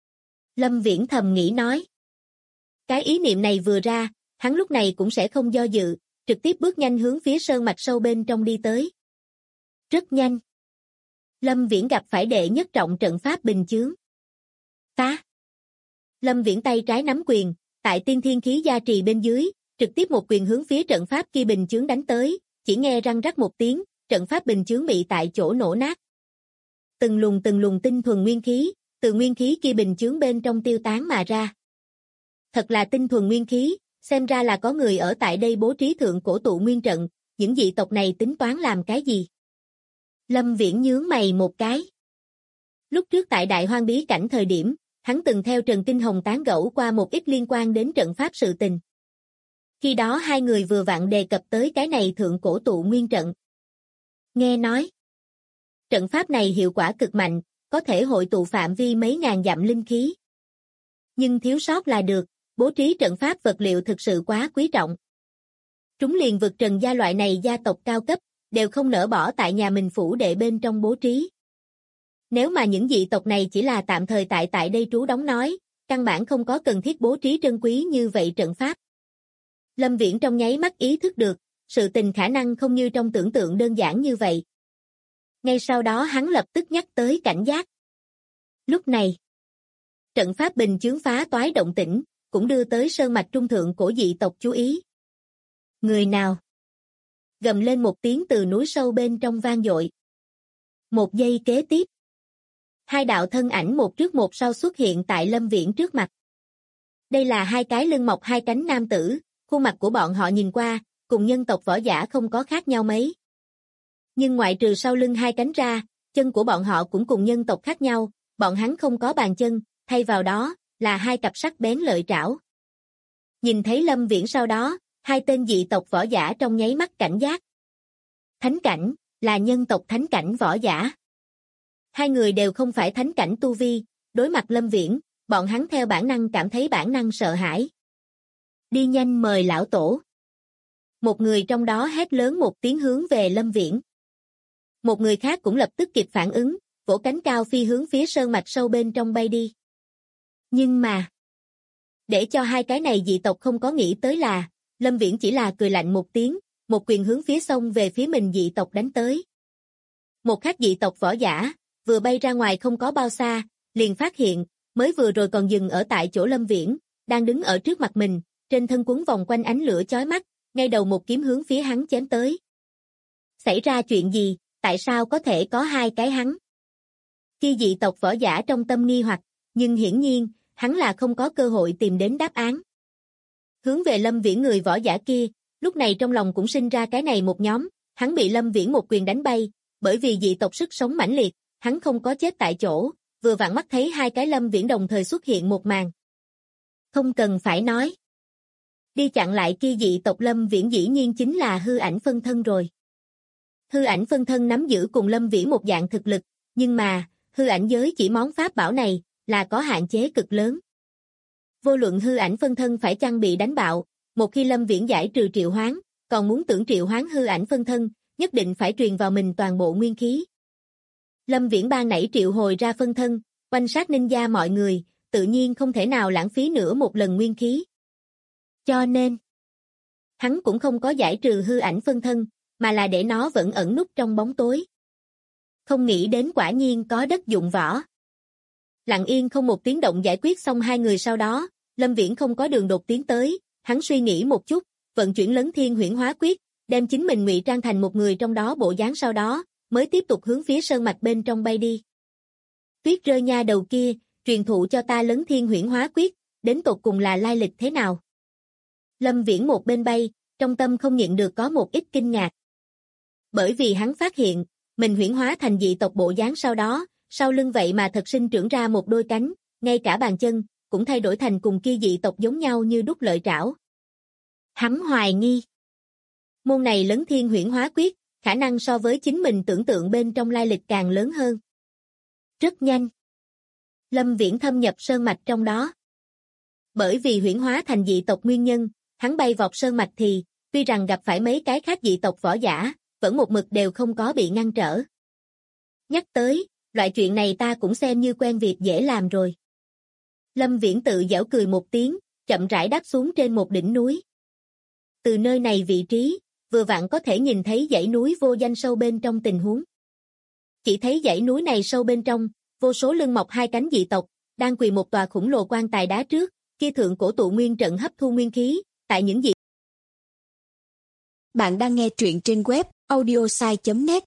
B: Lâm Viễn thầm nghĩ nói. Cái ý niệm này vừa ra, hắn lúc này cũng sẽ không do dự, trực tiếp bước nhanh hướng phía sơn mạch sâu bên trong đi tới. Rất nhanh. Lâm Viễn gặp phải đệ nhất trọng trận pháp bình chướng. Phá. Lâm Viễn tay trái nắm quyền, tại tiên thiên khí gia trì bên dưới, trực tiếp một quyền hướng phía trận pháp kia bình chướng đánh tới, chỉ nghe răng rắc một tiếng, trận pháp bình chướng bị tại chỗ nổ nát. Từng luồng tinh thuần nguyên khí, từ nguyên khí kia bình chướng bên trong tiêu tán mà ra. Thật là tinh thuần nguyên khí, xem ra là có người ở tại đây bố trí thượng cổ tụ nguyên trận, những dị tộc này tính toán làm cái gì? Lâm Viễn nhướng mày một cái. Lúc trước tại Đại Hoang bí cảnh thời điểm, hắn từng theo Trần Kinh Hồng tán gẫu qua một ít liên quan đến trận pháp sự tình. Khi đó hai người vừa vặn đề cập tới cái này thượng cổ tụ nguyên trận. Nghe nói, trận pháp này hiệu quả cực mạnh, có thể hội tụ phạm vi mấy ngàn dặm linh khí. Nhưng thiếu sót là được, bố trí trận pháp vật liệu thực sự quá quý trọng. Trúng liền vực Trần gia loại này gia tộc cao cấp, đều không nỡ bỏ tại nhà mình phủ đệ bên trong bố trí. Nếu mà những dị tộc này chỉ là tạm thời tại đây trú đóng nói, căn bản không có cần thiết bố trí trân quý như vậy trận pháp. Lâm Viễn trong nháy mắt ý thức được, sự tình khả năng không như trong tưởng tượng đơn giản như vậy. Ngay sau đó hắn lập tức nhắc tới cảnh giác. Lúc này, trận pháp bình chướng phá toái động tĩnh, cũng đưa tới sơn mạch trung thượng cổ dị tộc chú ý. Người nào? Gầm lên một tiếng từ núi sâu bên trong vang dội. Một giây kế tiếp, hai đạo thân ảnh một trước một sau xuất hiện tại Lâm Viễn trước mặt. Đây là hai cái lưng mọc hai cánh nam tử, khuôn mặt của bọn họ nhìn qua, cùng nhân tộc võ giả không có khác nhau mấy. Nhưng ngoại trừ sau lưng hai cánh ra, chân của bọn họ cũng cùng nhân tộc khác nhau, bọn hắn không có bàn chân, thay vào đó, là hai cặp sắc bén lợi trảo. Nhìn thấy Lâm Viễn sau đó, hai tên dị tộc võ giả trong nháy mắt cảnh giác. Thánh cảnh, là nhân tộc thánh cảnh võ giả. Hai người đều không phải thánh cảnh tu vi, đối mặt Lâm Viễn, bọn hắn theo bản năng cảm thấy bản năng sợ hãi. Đi nhanh mời lão tổ. Một người trong đó hét lớn một tiếng hướng về Lâm Viễn. Một người khác cũng lập tức kịp phản ứng, vỗ cánh cao phi hướng phía sơn mạch sâu bên trong bay đi. Nhưng mà, để cho hai cái này dị tộc không có nghĩ tới là, Lâm Viễn chỉ là cười lạnh một tiếng, một quyền hướng phía sông về phía mình dị tộc đánh tới. Một khác dị tộc võ giả, vừa bay ra ngoài không có bao xa, liền phát hiện, mới vừa rồi còn dừng ở tại chỗ Lâm Viễn, đang đứng ở trước mặt mình, trên thân quấn vòng quanh ánh lửa chói mắt, ngay đầu một kiếm hướng phía hắn chém tới. Xảy ra chuyện gì, tại sao có thể có hai cái hắn? Khi dị tộc võ giả trong tâm nghi hoặc, nhưng hiển nhiên, hắn là không có cơ hội tìm đến đáp án. Hướng về Lâm Viễn người võ giả kia, lúc này trong lòng cũng sinh ra cái này một nhóm, hắn bị Lâm Viễn một quyền đánh bay, bởi vì dị tộc sức sống mãnh liệt, hắn không có chết tại chỗ, vừa vặn mắt thấy hai cái Lâm Viễn đồng thời xuất hiện một màn. Không cần phải nói. Đi chặn lại kia dị tộc Lâm Viễn dĩ nhiên chính là hư ảnh phân thân rồi. Hư ảnh phân thân nắm giữ cùng Lâm Viễn một dạng thực lực, nhưng mà, hư ảnh giới chỉ món pháp bảo này, là có hạn chế cực lớn. Vô luận hư ảnh phân thân phải chăng bị đánh bạo, một khi Lâm Viễn giải trừ triệu hoán, còn muốn tưởng triệu hoán hư ảnh phân thân, nhất định phải truyền vào mình toàn bộ nguyên khí. Lâm Viễn ban nãy triệu hồi ra phân thân, quanh sát ninja mọi người, tự nhiên không thể nào lãng phí nữa một lần nguyên khí. Cho nên, hắn cũng không có giải trừ hư ảnh phân thân, mà là để nó vẫn ẩn núp trong bóng tối. Không nghĩ đến quả nhiên có đất dụng võ. Lặng yên không một tiếng động giải quyết xong hai người sau đó, Lâm Viễn không có đường đột tiến tới, hắn suy nghĩ một chút, vận chuyển Lấn Thiên Huyễn Hóa Quyết, đem chính mình ngụy trang thành một người trong đó bộ dáng sau đó, mới tiếp tục hướng phía sơn mạch bên trong bay đi. Tuyết Rơi nha đầu kia, truyền thụ cho ta Lấn Thiên Huyễn Hóa Quyết, đến tột cùng là lai lịch thế nào? Lâm Viễn một bên bay, trong tâm không nhịn được có một ít kinh ngạc. Bởi vì hắn phát hiện, mình huyễn hóa thành dị tộc bộ dáng sau đó, sau lưng vậy mà thật sinh trưởng ra một đôi cánh, ngay cả bàn chân, cũng thay đổi thành cùng kia dị tộc giống nhau như đúc lợi trảo. Hắn hoài nghi. Môn này Lấn Thiên Huyễn Hóa Quyết, khả năng so với chính mình tưởng tượng bên trong lai lịch càng lớn hơn. Rất nhanh. Lâm Viễn thâm nhập sơn mạch trong đó. Bởi vì huyễn hóa thành dị tộc nguyên nhân, hắn bay vọt sơn mạch thì, tuy rằng gặp phải mấy cái khác dị tộc võ giả, vẫn một mực đều không có bị ngăn trở. Nhắc tới, loại chuyện này ta cũng xem như quen việc dễ làm rồi. Lâm Viễn tự giễu cười một tiếng, chậm rãi đáp xuống trên một đỉnh núi. Từ nơi này vị trí, vừa vặn có thể nhìn thấy dãy núi vô danh sâu bên trong tình huống. Chỉ thấy dãy núi này sâu bên trong, vô số lưng mọc hai cánh dị tộc, đang quỳ một tòa khủng lồ quan tài đá trước, kia thượng cổ tụ nguyên trận hấp thu nguyên khí, tại những dị.
C: Bạn đang nghe truyện trên web audiosai.net.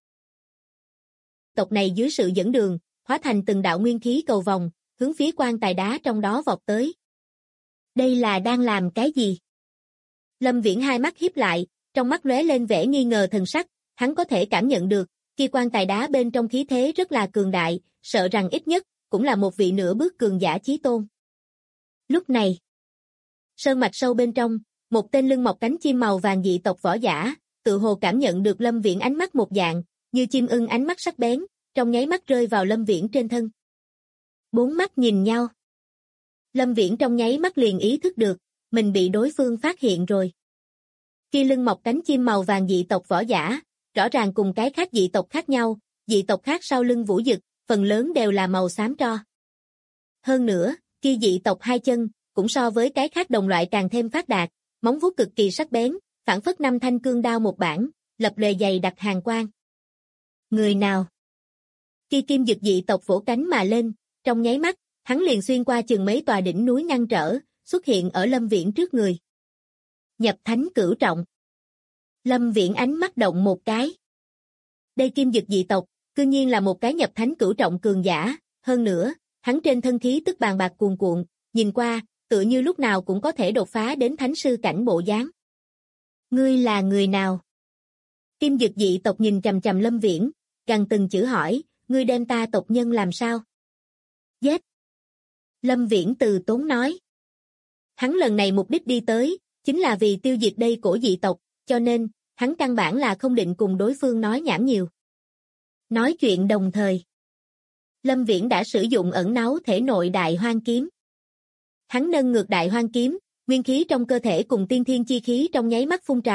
B: Tộc này dưới sự dẫn đường, hóa thành từng đạo nguyên khí cầu vòng, hướng phía quan tài đá trong đó vọt tới. Đây là đang làm cái gì? Lâm Viễn hai mắt híp lại, trong mắt lóe lên vẻ nghi ngờ thần sắc, hắn có thể cảm nhận được, kia quan tài đá bên trong khí thế rất là cường đại, sợ rằng ít nhất, cũng là một vị nửa bước cường giả chí tôn. Lúc này, sơn mạch sâu bên trong, một tên lưng mọc cánh chim màu vàng dị tộc võ giả, tự hồ cảm nhận được Lâm Viễn ánh mắt một dạng, như chim ưng ánh mắt sắc bén, trong nháy mắt rơi vào Lâm Viễn trên thân. Bốn mắt nhìn nhau. Lâm Viễn trong nháy mắt liền ý thức được, mình bị đối phương phát hiện rồi. Khi lưng mọc cánh chim màu vàng dị tộc võ giả, rõ ràng cùng cái khác dị tộc khác nhau, dị tộc khác sau lưng vũ dực, phần lớn đều là màu xám tro. Hơn nữa, khi dị tộc hai chân, cũng so với cái khác đồng loại càng thêm phát đạt, móng vuốt cực kỳ sắc bén, phảng phất năm thanh cương đao một bản, lập lề dày đặc hàng quang. Người nào? Khi kim dực dị tộc vỗ cánh mà lên, trong nháy mắt, hắn liền xuyên qua chừng mấy tòa đỉnh núi ngăn trở, xuất hiện ở Lâm Viễn trước người. Nhập thánh cửu trọng. Lâm Viễn ánh mắt động một cái. Đây kim dực dị tộc, cư nhiên là một cái nhập thánh cửu trọng cường giả, hơn nữa, hắn trên thân khí tức bàn bạc cuồn cuộn, nhìn qua, tựa như lúc nào cũng có thể đột phá đến thánh sư cảnh bộ dáng. Ngươi là người nào? Kim dực dị tộc nhìn chằm chằm Lâm Viễn, gằn từng chữ hỏi, ngươi đem ta tộc nhân làm sao? Giết! Lâm Viễn từ tốn nói. Hắn lần này mục đích đi tới, chính là vì tiêu diệt đây cổ dị tộc, cho nên, hắn căn bản là không định cùng đối phương nói nhảm nhiều. Nói chuyện đồng thời. Lâm Viễn đã sử dụng ẩn náu thể nội đại hoang kiếm. Hắn nâng ngược đại hoang kiếm, nguyên khí trong cơ thể cùng tiên thiên chi khí trong nháy mắt phun trào,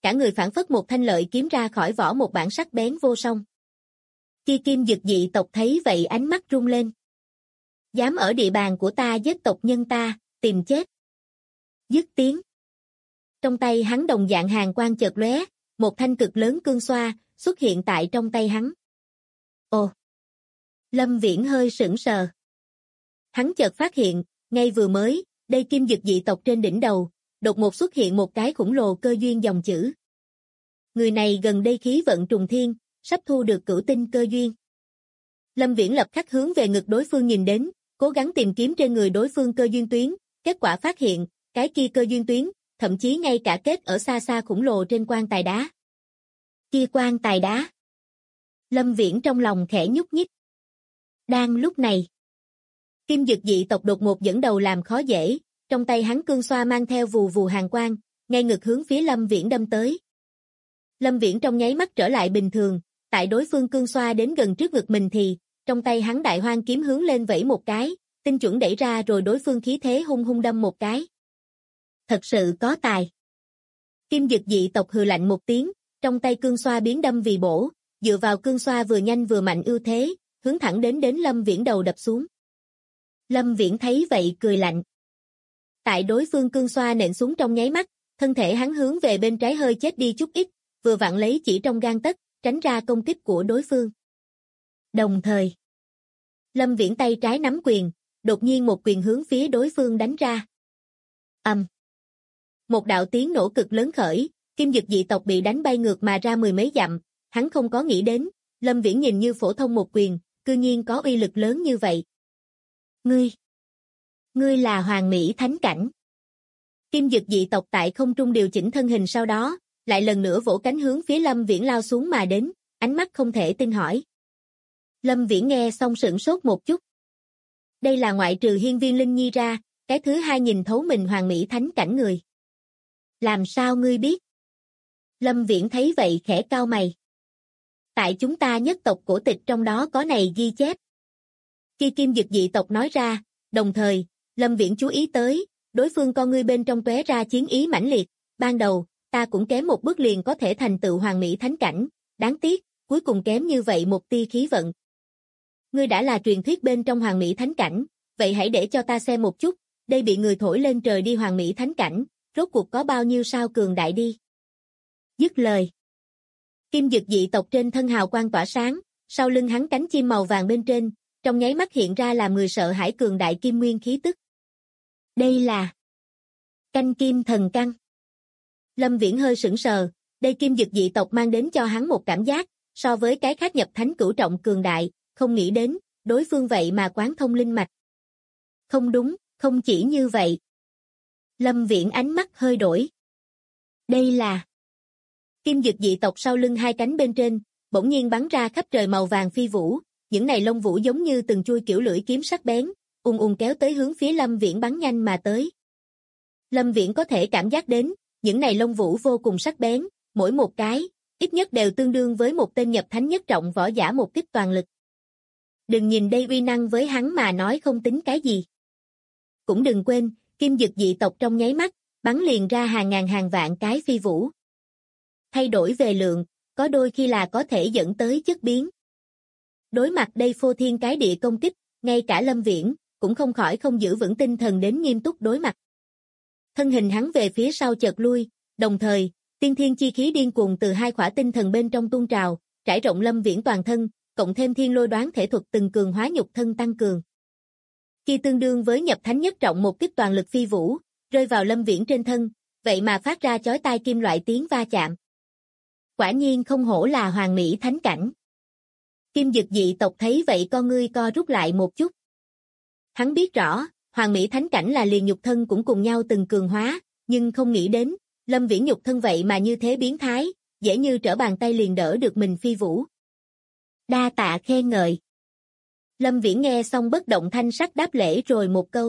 B: cả người phảng phất một thanh lợi kiếm ra khỏi vỏ, một bản sắc bén vô song. Kia Kim Dực dị tộc thấy vậy ánh mắt rung lên. Dám ở địa bàn của ta giết tộc nhân ta, tìm chết. Dứt tiếng. Trong tay hắn đồng dạng hàn quang chợt lóe, một thanh cực lớn cương xoa xuất hiện tại trong tay hắn. Ồ! Lâm Viễn hơi sững sờ. Hắn chợt phát hiện, ngay vừa mới, đây Kim Dực dị tộc trên đỉnh đầu, đột ngột xuất hiện một cái khổng lồ cơ duyên dòng chữ. Người này gần đây khí vận trùng thiên, sắp thu được cửu tinh cơ duyên. Lâm Viễn lập khắc hướng về ngực đối phương nhìn đến, cố gắng tìm kiếm trên người đối phương cơ duyên tuyến, kết quả phát hiện, cái kia cơ duyên tuyến, thậm chí ngay cả kết ở xa xa khổng lồ trên quan tài đá. Kia quan tài đá. Lâm Viễn trong lòng khẽ nhúc nhích. Đang lúc này, Kim Dực dị tộc đột ngột dẫn đầu làm khó dễ, trong tay hắn cương xoa mang theo vù vù hàn quang, ngay ngực hướng phía Lâm Viễn đâm tới. Lâm Viễn trong nháy mắt trở lại bình thường, tại đối phương cương xoa đến gần trước ngực mình thì, trong tay hắn đại hoang kiếm hướng lên vẫy một cái, tinh chuẩn đẩy ra rồi đối phương khí thế hung hung đâm một cái. Thật sự có tài. Kim Dực dị tộc hừ lạnh một tiếng, trong tay cương xoa biến đâm vì bổ, dựa vào cương xoa vừa nhanh vừa mạnh ưu thế, hướng thẳng đến Lâm Viễn đầu đập xuống. Lâm Viễn thấy vậy cười lạnh. Tại đối phương cương xoa nện xuống trong nháy mắt, thân thể hắn hướng về bên trái hơi chết đi chút ít, vừa vặn lấy chỉ trong gang tấc, tránh ra công kích của đối phương. Đồng thời, Lâm Viễn tay trái nắm quyền, đột nhiên một quyền hướng phía đối phương đánh ra. Một đạo tiếng nổ cực lớn khởi, Kim Dực dị tộc bị đánh bay ngược mà ra mười mấy dặm, hắn không có nghĩ đến, Lâm Viễn nhìn như phổ thông một quyền, cư nhiên có uy lực lớn như vậy. Ngươi là Hoàng Mỹ Thánh Cảnh. Kim Dực dị tộc tại không trung điều chỉnh thân hình, sau đó, lại lần nữa vỗ cánh hướng phía Lâm Viễn lao xuống mà đến, ánh mắt không thể tin hỏi. Lâm Viễn nghe xong sửng sốt một chút. Đây là ngoại trừ Hiên Viên Linh Nhi ra, cái thứ hai nhìn thấu mình Hoàng Mỹ Thánh Cảnh người. Làm sao ngươi biết? Lâm Viễn thấy vậy khẽ cau mày. Tại chúng ta nhất tộc cổ tịch trong đó có này ghi chép. Khi Kim Dực dị tộc nói ra, đồng thời, Lâm Viễn chú ý tới, đối phương con ngươi bên trong tóe ra chiến ý mãnh liệt, ban đầu, ta cũng kém một bước liền có thể thành tựu Hoàng Mỹ Thánh Cảnh, đáng tiếc, cuối cùng kém như vậy một tia khí vận. Ngươi đã là truyền thuyết bên trong Hoàng Mỹ Thánh Cảnh, vậy hãy để cho ta xem một chút, đây bị người thổi lên trời đi Hoàng Mỹ Thánh Cảnh, rốt cuộc có bao nhiêu sao cường đại đi. Dứt lời. Kim Dực dị tộc trên thân hào quang tỏa sáng, sau lưng hắn cánh chim màu vàng bên trên, trong nháy mắt hiện ra làm người sợ hãi cường đại kim nguyên khí tức. Đây là Canh Kim Thần Căn. Lâm Viễn hơi sững sờ, đây Kim Dực dị tộc mang đến cho hắn một cảm giác, so với cái khác nhập thánh cửu trọng cường đại, không nghĩ đến, đối phương vậy mà quán thông linh mạch. Không đúng, không chỉ như vậy. Lâm Viễn ánh mắt hơi đổi. Đây là Kim Dực dị tộc sau lưng hai cánh bên trên, bỗng nhiên bắn ra khắp trời màu vàng phi vũ, những này lông vũ giống như từng chuôi kiểu lưỡi kiếm sắc bén, ùn ùn kéo tới hướng phía Lâm Viễn bắn nhanh mà tới. Lâm Viễn có thể cảm giác đến, những này lông vũ vô cùng sắc bén, mỗi một cái, ít nhất đều tương đương với một tên nhập thánh nhất trọng võ giả một kích toàn lực. Đừng nhìn đây uy năng với hắn mà nói không tính cái gì. Cũng đừng quên, Kim Dực dị tộc trong nháy mắt, bắn liền ra hàng ngàn hàng vạn cái phi vũ. Thay đổi về lượng, có đôi khi là có thể dẫn tới chất biến. Đối mặt đây phô thiên cái địa công kích, ngay cả Lâm Viễn, cũng không khỏi không giữ vững tinh thần đến nghiêm túc đối mặt. Thân hình hắn về phía sau chợt lui, đồng thời, tiên thiên chi khí điên cuồng từ hai khỏa tinh thần bên trong tuôn trào, trải rộng Lâm Viễn toàn thân, cộng thêm thiên lôi đoán thể thuật từng cường hóa nhục thân tăng cường. Khi tương đương với nhập thánh nhất trọng một kích toàn lực phi vũ, rơi vào Lâm Viễn trên thân, vậy mà phát ra chói tai kim loại tiếng va chạm. Quả nhiên không hổ là Hoàng Mỹ Thánh Cảnh. Kim Dực dị tộc thấy vậy con ngươi co rút lại một chút. Hắn biết rõ, Hoàng Mỹ Thánh Cảnh là liền nhục thân cũng cùng nhau từng cường hóa, nhưng không nghĩ đến, Lâm Viễn nhục thân vậy mà như thế biến thái, dễ như trở bàn tay liền đỡ được mình phi vũ. Đa tạ khen ngợi. Lâm Viễn nghe xong bất động thanh sắc đáp lễ rồi một câu.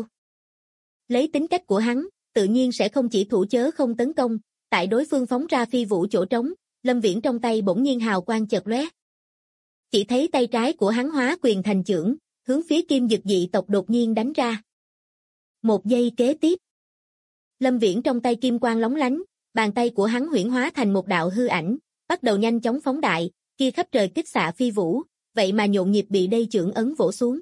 B: Lấy tính cách của hắn, tự nhiên sẽ không chỉ thủ chớ không tấn công, tại đối phương phóng ra phi vũ chỗ trống, Lâm Viễn trong tay bỗng nhiên hào quang chợt lóe. Chỉ thấy tay trái của hắn hóa quyền thành chưởng, hướng phía Kim Dực dị tộc đột nhiên đánh ra. Một giây kế tiếp, Lâm Viễn trong tay kim quang lóng lánh, bàn tay của hắn huyễn hóa thành một đạo hư ảnh, bắt đầu nhanh chóng phóng đại, kia khắp trời kích xạ phi vũ, vậy mà nhộn nhịp bị đây chưởng ấn vỗ xuống.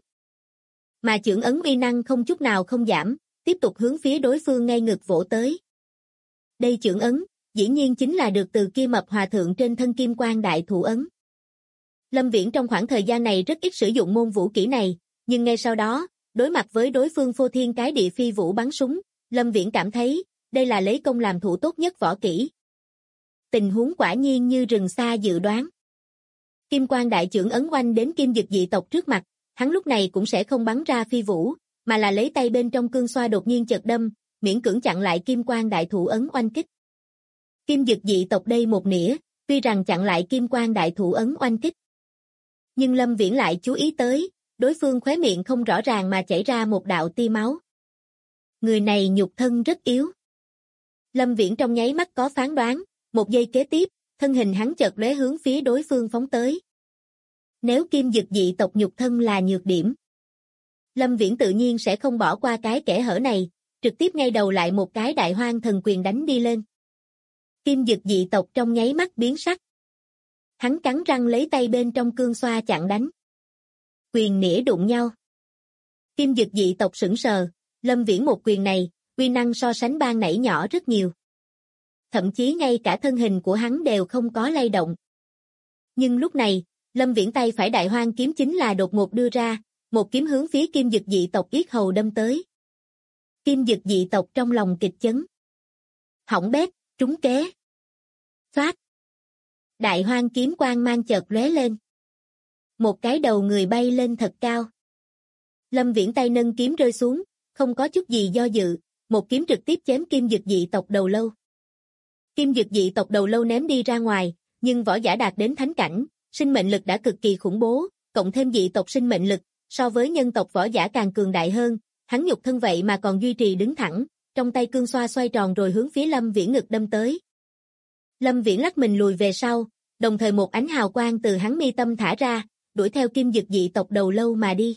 B: Mà chưởng ấn uy năng không chút nào không giảm, tiếp tục hướng phía đối phương ngay ngực vỗ tới. Đây chưởng ấn, dĩ nhiên chính là được từ kia mập hòa thượng trên thân Kim Quang Đại Thủ ấn. Lâm Viễn trong khoảng thời gian này rất ít sử dụng môn vũ kỹ này, nhưng ngay sau đó, đối mặt với đối phương phô thiên cái địa phi vũ bắn súng, Lâm Viễn cảm thấy, đây là lấy công làm thủ tốt nhất võ kỹ. Tình huống quả nhiên như rừng xa dự đoán. Kim Quang Đại chưởng ấn oanh đến Kim Dực dị tộc trước mặt, hắn lúc này cũng sẽ không bắn ra phi vũ, mà là lấy tay bên trong cương xoa đột nhiên chợt đâm, miễn cưỡng chặn lại Kim Quang Đại thủ ấn oanh kích. Kim Dực dị tộc đây một nĩa, tuy rằng chặn lại Kim Quang Đại thủ ấn oanh kích. Nhưng Lâm Viễn lại chú ý tới, đối phương khóe miệng không rõ ràng mà chảy ra một đạo tia máu. Người này nhục thân rất yếu. Lâm Viễn trong nháy mắt có phán đoán, một giây kế tiếp, thân hình hắn chợt lóe hướng phía đối phương phóng tới. Nếu Kim Dực dị tộc nhục thân là nhược điểm, Lâm Viễn tự nhiên sẽ không bỏ qua cái kẽ hở này, trực tiếp ngay đầu lại một cái Đại Hoang Thần Quyền đánh đi lên. Kim Dực dị tộc trong nháy mắt biến sắc. Hắn cắn răng lấy tay bên trong cương xoa chặn đánh. Quyền nĩa đụng nhau. Kim Dực dị tộc sững sờ, Lâm Viễn một quyền này, uy năng so sánh ban nãy nhỏ rất nhiều. Thậm chí ngay cả thân hình của hắn đều không có lay động. Nhưng lúc này, Lâm Viễn tay phải Đại Hoang kiếm chính là đột ngột đưa ra, một kiếm hướng phía Kim Dực dị tộc yết hầu đâm tới. Kim Dực dị tộc trong lòng kịch chấn. Hỏng bét, trúng kế. Phát. Đại Hoang kiếm quang mang chợt lóe lên. Một cái đầu người bay lên thật cao. Lâm Viễn tay nâng kiếm rơi xuống, không có chút gì do dự, một kiếm trực tiếp chém Kim Dực dị tộc đầu lâu. Kim Dực dị tộc đầu lâu ném đi ra ngoài, nhưng võ giả đạt đến thánh cảnh, sinh mệnh lực đã cực kỳ khủng bố, cộng thêm dị tộc sinh mệnh lực, so với nhân tộc võ giả càng cường đại hơn, hắn nhục thân vậy mà còn duy trì đứng thẳng, trong tay cương xoa xoay tròn rồi hướng phía Lâm Viễn ngực đâm tới. Lâm Viễn lắc mình lùi về sau, đồng thời một ánh hào quang từ hắn mi tâm thả ra, đuổi theo Kim Dực dị tộc đầu lâu mà đi.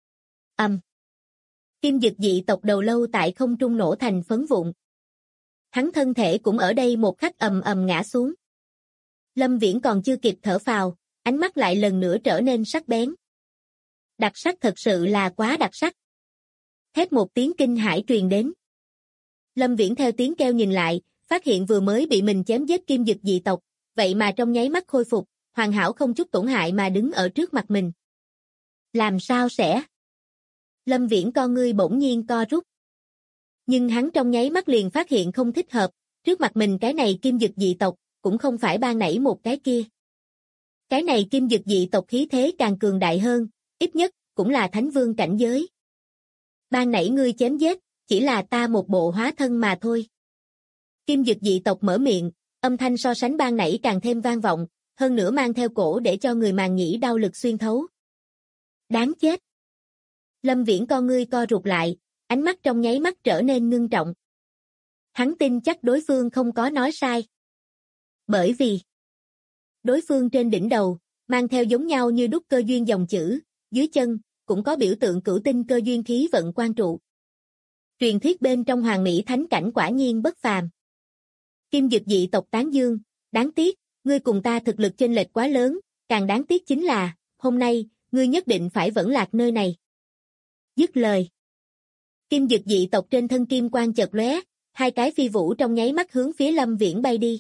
B: Kim Dực dị tộc đầu lâu tại không trung nổ thành phấn vụn. Hắn thân thể cũng ở đây một khắc ầm ầm ngã xuống. Lâm Viễn còn chưa kịp thở phào, ánh mắt lại lần nữa trở nên sắc bén. Đặc sắc thật sự là quá đặc sắc. Thét một tiếng kinh hãi truyền đến. Lâm Viễn theo tiếng kêu nhìn lại, phát hiện vừa mới bị mình chém giết Kim Dực dị tộc, vậy mà trong nháy mắt khôi phục, hoàn hảo không chút tổn hại mà đứng ở trước mặt mình. Làm sao sẽ? Lâm Viễn con ngươi bỗng nhiên co rút. Nhưng hắn trong nháy mắt liền phát hiện không thích hợp, trước mặt mình cái này Kim Dực dị tộc, cũng không phải ban nãy một cái kia. Cái này Kim Dực dị tộc khí thế càng cường đại hơn, ít nhất, cũng là thánh vương cảnh giới. Ban nãy ngươi chém giết, chỉ là ta một bộ hóa thân mà thôi. Kim Dực dị tộc mở miệng, âm thanh so sánh ban nãy càng thêm vang vọng, hơn nữa mang theo cổ để cho người màng nhĩ đau lực xuyên thấu. Đáng chết. Lâm Viễn con ngươi co rụt lại, ánh mắt trong nháy mắt trở nên ngưng trọng. Hắn tin chắc đối phương không có nói sai. Bởi vì đối phương trên đỉnh đầu, mang theo giống nhau như đúc cơ duyên dòng chữ, dưới chân, cũng có biểu tượng cửu tinh cơ duyên khí vận quan trụ. Truyền thuyết bên trong Hoàng Mỹ Thánh cảnh quả nhiên bất phàm. Kim Dực dị tộc tán dương, đáng tiếc, ngươi cùng ta thực lực chênh lệch quá lớn, càng đáng tiếc chính là, hôm nay, ngươi nhất định phải vẫn lạc nơi này. Dứt lời. Kim Dực dị tộc trên thân kim quang chợt lóe, hai cái phi vũ trong nháy mắt hướng phía Lâm Viễn bay đi.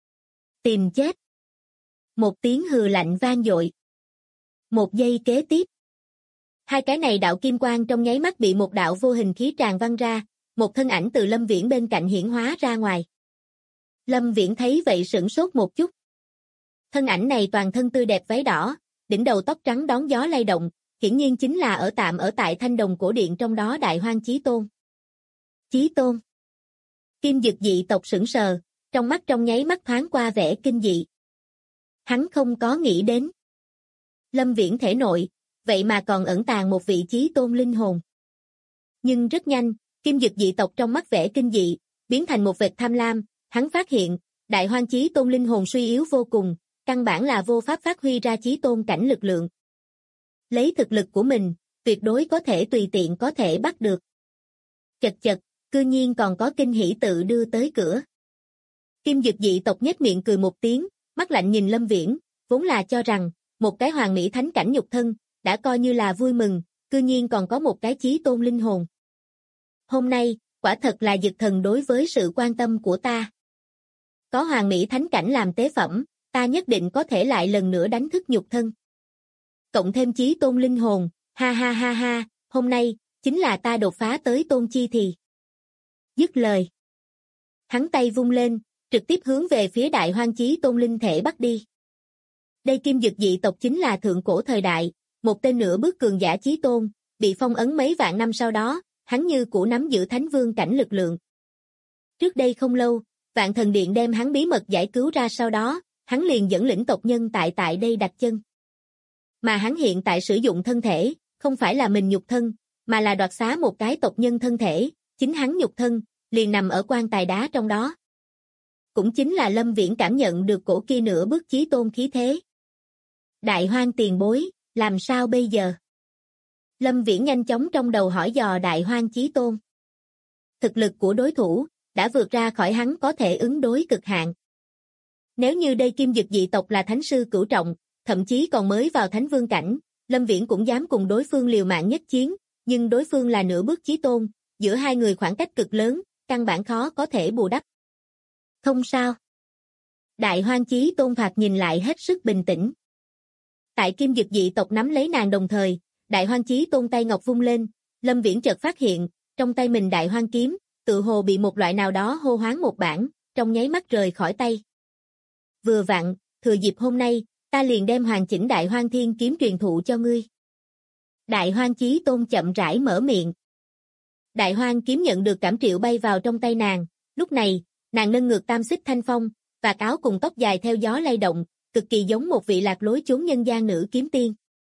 B: Tìm chết. Một tiếng hừ lạnh vang dội. Một giây kế tiếp. Hai cái này đạo kim quang trong nháy mắt bị một đạo vô hình khí tràn văng ra, một thân ảnh từ Lâm Viễn bên cạnh hiển hóa ra ngoài. Lâm Viễn thấy vậy sửng sốt một chút. Thân ảnh này toàn thân tươi đẹp váy đỏ, đỉnh đầu tóc trắng đón gió lay động, hiển nhiên chính là ở tại Thanh Đồng cổ điện trong đó Đại Hoang Chí Tôn. Chí Tôn. Kim Dực dị tộc sững sờ, trong mắt trong nháy mắt thoáng qua vẻ kinh dị. Hắn không có nghĩ đến. Lâm Viễn thể nội, vậy mà còn ẩn tàng một vị Chí Tôn linh hồn. Nhưng rất nhanh, Kim Dực dị tộc trong mắt vẻ kinh dị, biến thành một vệt tham lam, hắn phát hiện, Đại Hoang Chí Tôn linh hồn suy yếu vô cùng, căn bản là vô pháp phát huy ra Chí Tôn cảnh lực lượng. Lấy thực lực của mình, tuyệt đối có thể tùy tiện có thể bắt được. Chật chật, cư nhiên còn có kinh hỉ tự đưa tới cửa. Kim Dực dị tộc nhếch miệng cười một tiếng, mắt lạnh nhìn Lâm Viễn, vốn là cho rằng, một cái hoàn mỹ thánh cảnh nhục thân, đã coi như là vui mừng, cư nhiên còn có một cái chí tôn linh hồn. Hôm nay, quả thật là Dực thần đối với sự quan tâm của ta. Có hoàn mỹ thánh cảnh làm tế phẩm, ta nhất định có thể lại lần nữa đánh thức nhục thân. Cộng thêm chí tôn linh hồn, ha ha ha ha, hôm nay, chính là ta đột phá tới tôn chi thì. Dứt lời. Hắn tay vung lên, trực tiếp hướng về phía đại hoang chí tôn linh thể bắt đi. Đây Kim Dực dị tộc chính là thượng cổ thời đại, một tên nửa bước cường giả chí tôn, bị phong ấn mấy vạn năm sau đó, hắn như cũ nắm giữ thánh vương cảnh lực lượng. Trước đây không lâu, Vạn Thần Điện đem hắn bí mật giải cứu ra sau đó, hắn liền dẫn lĩnh tộc nhân tại đây đặt chân. Mà hắn hiện tại sử dụng thân thể, không phải là mình nhục thân, mà là đoạt xá một cái tộc nhân thân thể, chính hắn nhục thân, liền nằm ở quan tài đá trong đó. Cũng chính là Lâm Viễn cảm nhận được cổ kia nửa bước chí tôn khí thế. Đại hoang tiền bối, làm sao bây giờ? Lâm Viễn nhanh chóng trong đầu hỏi dò đại hoang chí tôn. Thực lực của đối thủ, đã vượt ra khỏi hắn có thể ứng đối cực hạn. Nếu như đây Kim Dực dị tộc là thánh sư cửu trọng, thậm chí còn mới vào thánh vương cảnh, Lâm Viễn cũng dám cùng đối phương liều mạng nhất chiến, nhưng đối phương là nửa bước chí tôn, giữa hai người khoảng cách cực lớn, căn bản khó có thể bù đắp. Không sao. Đại hoang chí tôn thoạt nhìn lại hết sức bình tĩnh. Tại Kim Dực dị tộc nắm lấy nàng đồng thời, đại hoang chí tôn tay ngọc vung lên, Lâm Viễn chợt phát hiện, trong tay mình đại hoang kiếm, tự hồ bị một loại nào đó hô hoán một bản, trong nháy mắt rời khỏi tay. Vừa vặn, thừa dịp hôm nay, ta liền đem hoàn chỉnh đại hoang thiên kiếm truyền thụ cho ngươi. Đại hoang chí tôn chậm rãi mở miệng. Đại hoang kiếm nhận được cảm triệu bay vào trong tay nàng, lúc này, nàng nâng ngược tam xích thanh phong, và áo cùng tóc dài theo gió lay động, cực kỳ giống một vị lạc lối chốn nhân gian nữ kiếm tiên.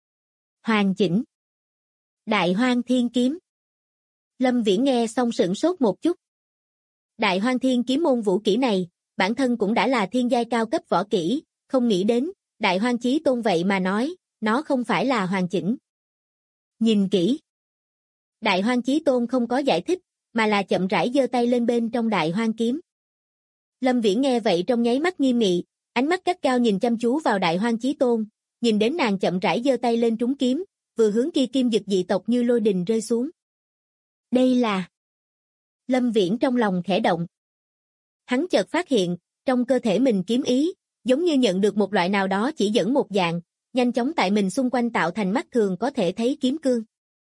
B: Hoàn chỉnh. Đại hoang thiên kiếm. Lâm Viễn nghe xong sửng sốt một chút. Đại hoang thiên kiếm môn vũ kỹ này, bản thân cũng đã là thiên giai cao cấp võ kỹ, không nghĩ đến, đại hoang chí tôn vậy mà nói, nó không phải là hoàn chỉnh. Nhìn kỹ. Đại hoang chí tôn không có giải thích, mà là chậm rãi giơ tay lên bên trong đại hoang kiếm. Lâm Viễn nghe vậy trong nháy mắt nghiêm nghị, ánh mắt gắt gao nhìn chăm chú vào đại hoang chí tôn, nhìn đến nàng chậm rãi giơ tay lên trúng kiếm, vừa hướng kia Kim Dực dị tộc như lôi đình rơi xuống. Đây là... Lâm Viễn trong lòng khẽ động. Hắn chợt phát hiện, trong cơ thể mình kiếm ý, giống như nhận được một loại nào đó chỉ dẫn một dạng, nhanh chóng tại mình xung quanh tạo thành mắt thường có thể thấy kiếm cương.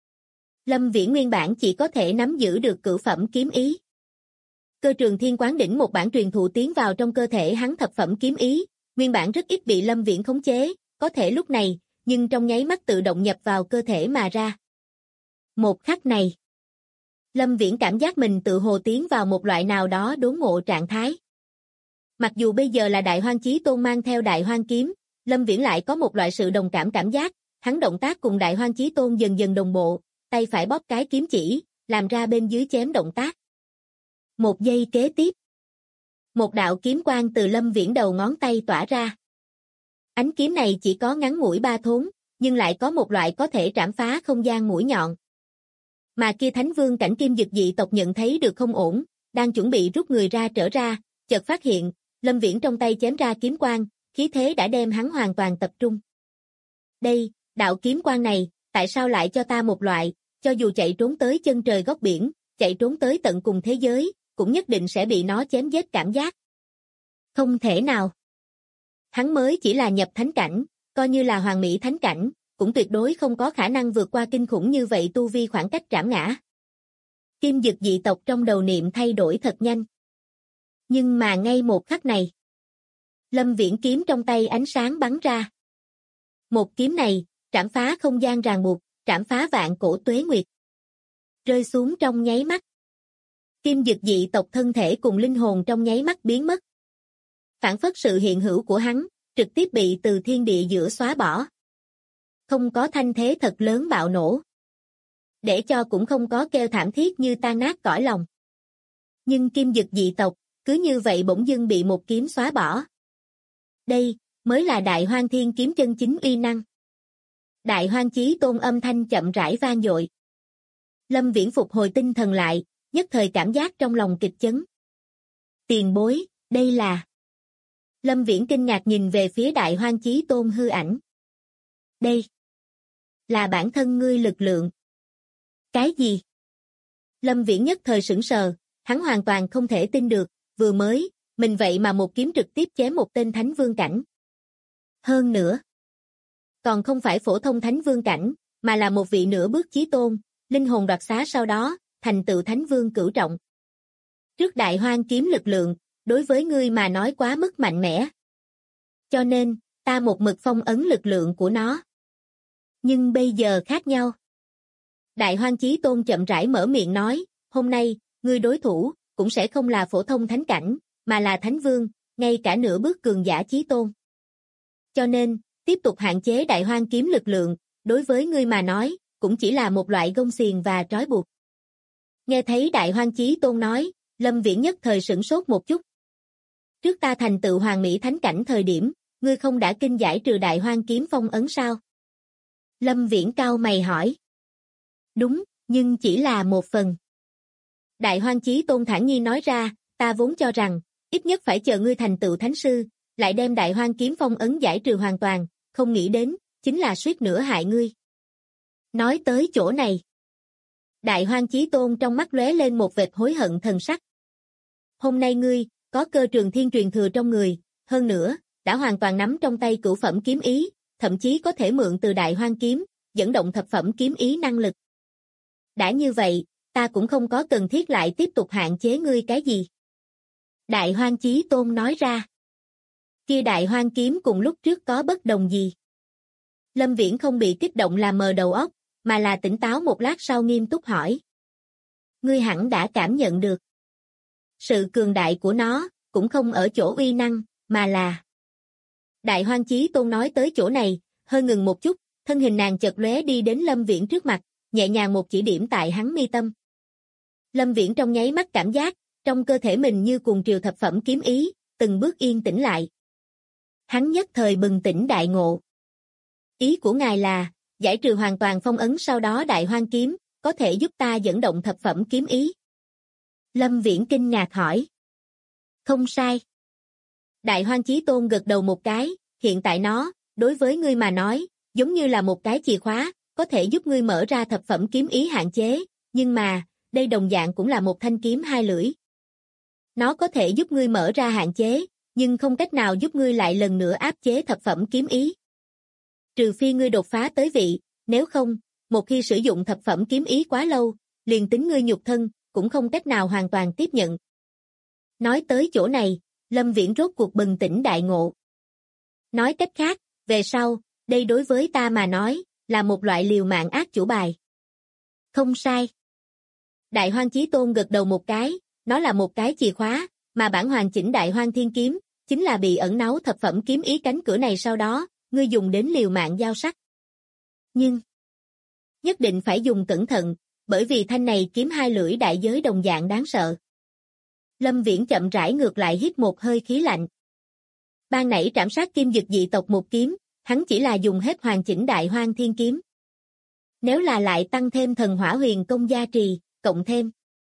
B: Lâm Viễn nguyên bản chỉ có thể nắm giữ được cửu phẩm kiếm ý. Cơ trường thiên quán đỉnh một bản truyền thụ tiến vào trong cơ thể hắn thập phẩm kiếm ý, nguyên bản rất ít bị Lâm Viễn khống chế, có thể lúc này, nhưng trong nháy mắt tự động nhập vào cơ thể mà ra. Một khắc này, Lâm Viễn cảm giác mình tự hồ tiến vào một loại nào đó đốn ngộ trạng thái. Mặc dù bây giờ là đại hoang chí tôn mang theo đại hoang kiếm, Lâm Viễn lại có một loại sự đồng cảm giác, hắn động tác cùng đại hoang chí tôn dần dần đồng bộ, tay phải bóp cái kiếm chỉ, làm ra bên dưới chém động tác. Một giây kế tiếp, một đạo kiếm quang từ Lâm Viễn đầu ngón tay tỏa ra. Ánh kiếm này chỉ có ngắn mũi 3 thốn, nhưng lại có một loại có thể trảm phá không gian mũi nhọn. Mà kia thánh vương cảnh Kim Dực dị tộc nhận thấy được không ổn, đang chuẩn bị rút người ra trở ra, chợt phát hiện, Lâm Viễn trong tay chém ra kiếm quang, khí thế đã đem hắn hoàn toàn tập trung. Đây, đạo kiếm quang này, tại sao lại cho ta một loại, cho dù chạy trốn tới chân trời góc biển, chạy trốn tới tận cùng thế giới, cũng nhất định sẽ bị nó chém giết cảm giác. Không thể nào. Hắn mới chỉ là nhập thánh cảnh, coi như là hoàn mỹ thánh cảnh, cũng tuyệt đối không có khả năng vượt qua kinh khủng như vậy tu vi khoảng cách trảm ngã. Kim Dực dị tộc trong đầu niệm thay đổi thật nhanh. Nhưng mà ngay một khắc này, Lâm Viễn kiếm trong tay ánh sáng bắn ra. Một kiếm này, trảm phá không gian ràng buộc, trảm phá vạn cổ tuế nguyệt. Rơi xuống trong nháy mắt. Kim Dực dị tộc thân thể cùng linh hồn trong nháy mắt biến mất. Phản phất sự hiện hữu của hắn, trực tiếp bị từ thiên địa giữa xóa bỏ. Không có thanh thế thật lớn bạo nổ. Để cho cũng không có kêu thảm thiết như tan nát cõi lòng. Nhưng Kim Dực dị tộc, cứ như vậy bỗng dưng bị một kiếm xóa bỏ. Đây, mới là đại hoang thiên kiếm chân chính uy năng. Đại hoang chí tôn âm thanh chậm rãi vang dội. Lâm Viễn phục hồi tinh thần lại, nhất thời cảm giác trong lòng kịch chấn. Tiền bối, Đây là... Lâm Viễn kinh ngạc nhìn về phía Đại Hoang Chí Tôn hư ảnh. Đây là bản thân ngươi lực lượng. Cái gì? Lâm Viễn nhất thời sửng sờ, hắn hoàn toàn không thể tin được, vừa mới, mình vậy mà một kiếm trực tiếp chém một tên Thánh Vương cảnh. Hơn nữa, còn không phải phổ thông Thánh Vương cảnh, mà là một vị nửa bước chí tôn, linh hồn đoạt xá sau đó, thành tựu Thánh Vương cửu trọng. Trước Đại Hoang kiếm lực lượng, đối với ngươi mà nói quá mức mạnh mẽ. Cho nên, ta một mực phong ấn lực lượng của nó. Nhưng bây giờ khác nhau. Đại Hoang Chí Tôn chậm rãi mở miệng nói, hôm nay, ngươi đối thủ, cũng sẽ không là phổ thông thánh cảnh, mà là Thánh Vương, ngay cả nửa bước cường giả Chí Tôn. Cho nên, tiếp tục hạn chế Đại Hoang kiếm lực lượng, đối với ngươi mà nói, cũng chỉ là một loại gông xiềng và trói buộc. Nghe thấy Đại Hoang Chí Tôn nói, Lâm Viễn nhất thời sửng sốt một chút. Trước ta thành tựu Hoàng Mỹ Thánh cảnh thời điểm, ngươi không đã kinh giải trừ Đại Hoang kiếm phong ấn sao? Lâm Viễn cau mày hỏi. Đúng, nhưng chỉ là một phần. Đại Hoang Chí Tôn thản nhiên nói ra, ta vốn cho rằng, ít nhất phải chờ ngươi thành tựu Thánh Sư, lại đem Đại Hoang kiếm phong ấn giải trừ hoàn toàn, không nghĩ đến, chính là suýt nữa hại ngươi. Nói tới chỗ này. Đại Hoang Chí Tôn trong mắt lóe lên một vệt hối hận thần sắc. Hôm nay ngươi, có cơ trường thiên truyền thừa trong người, hơn nữa, đã hoàn toàn nắm trong tay cửu phẩm kiếm ý, thậm chí có thể mượn từ Đại Hoang kiếm, dẫn động thập phẩm kiếm ý năng lực. Đã như vậy, ta cũng không có cần thiết lại tiếp tục hạn chế ngươi cái gì. Đại Hoang Chí Tôn nói ra. Kia Đại Hoang kiếm cùng lúc trước có bất đồng gì? Lâm Viễn không bị kích động làm mờ đầu óc, mà là tỉnh táo một lát sau nghiêm túc hỏi. Ngươi hẳn đã cảm nhận được. Sự cường đại của nó, cũng không ở chỗ uy năng, mà là... Đại Hoang Chí Tôn nói tới chỗ này, hơi ngừng một chút, thân hình nàng chợt lóe đi đến Lâm Viễn trước mặt, nhẹ nhàng một chỉ điểm tại hắn mi tâm. Lâm Viễn trong nháy mắt cảm giác, trong cơ thể mình như cuồng triều thập phẩm kiếm ý, từng bước yên tĩnh lại. Hắn nhất thời bừng tỉnh đại ngộ. Ý của ngài là, giải trừ hoàn toàn phong ấn sau đó Đại Hoang kiếm, có thể giúp ta dẫn động thập phẩm kiếm ý. Lâm Viễn kinh ngạc hỏi. Không sai. Đại Hoang Chí Tôn gật đầu một cái, hiện tại nó, đối với ngươi mà nói, giống như là một cái chìa khóa, có thể giúp ngươi mở ra thập phẩm kiếm ý hạn chế, nhưng mà, đây đồng dạng cũng là một thanh kiếm hai lưỡi. Nó có thể giúp ngươi mở ra hạn chế, nhưng không cách nào giúp ngươi lại lần nữa áp chế thập phẩm kiếm ý. Trừ phi ngươi đột phá tới vị, nếu không, một khi sử dụng thập phẩm kiếm ý quá lâu, liền tính ngươi nhục thân, cũng không cách nào hoàn toàn tiếp nhận. Nói tới chỗ này, Lâm Viễn rốt cuộc bừng tỉnh đại ngộ. Nói cách khác, về sau, đây đối với ta mà nói, là một loại liều mạng ác chủ bài. Không sai. Đại Hoang Chí Tôn gật đầu một cái, nó là một cái chìa khóa, mà bản hoàn chỉnh Đại Hoang Thiên Kiếm, chính là bị ẩn náu thập phẩm kiếm ý cánh cửa này sau đó, ngươi dùng đến liều mạng giao sắc. Nhưng, nhất định phải dùng cẩn thận, bởi vì thanh này kiếm hai lưỡi đại giới đồng dạng đáng sợ. Lâm Viễn chậm rãi ngược lại hít một hơi khí lạnh. Ban nãy trảm sát kim dực dị tộc một kiếm, hắn chỉ là dùng hết hoàn chỉnh Đại Hoang Thiên Kiếm. Nếu là lại tăng thêm thần hỏa huyền công gia trì, cộng thêm.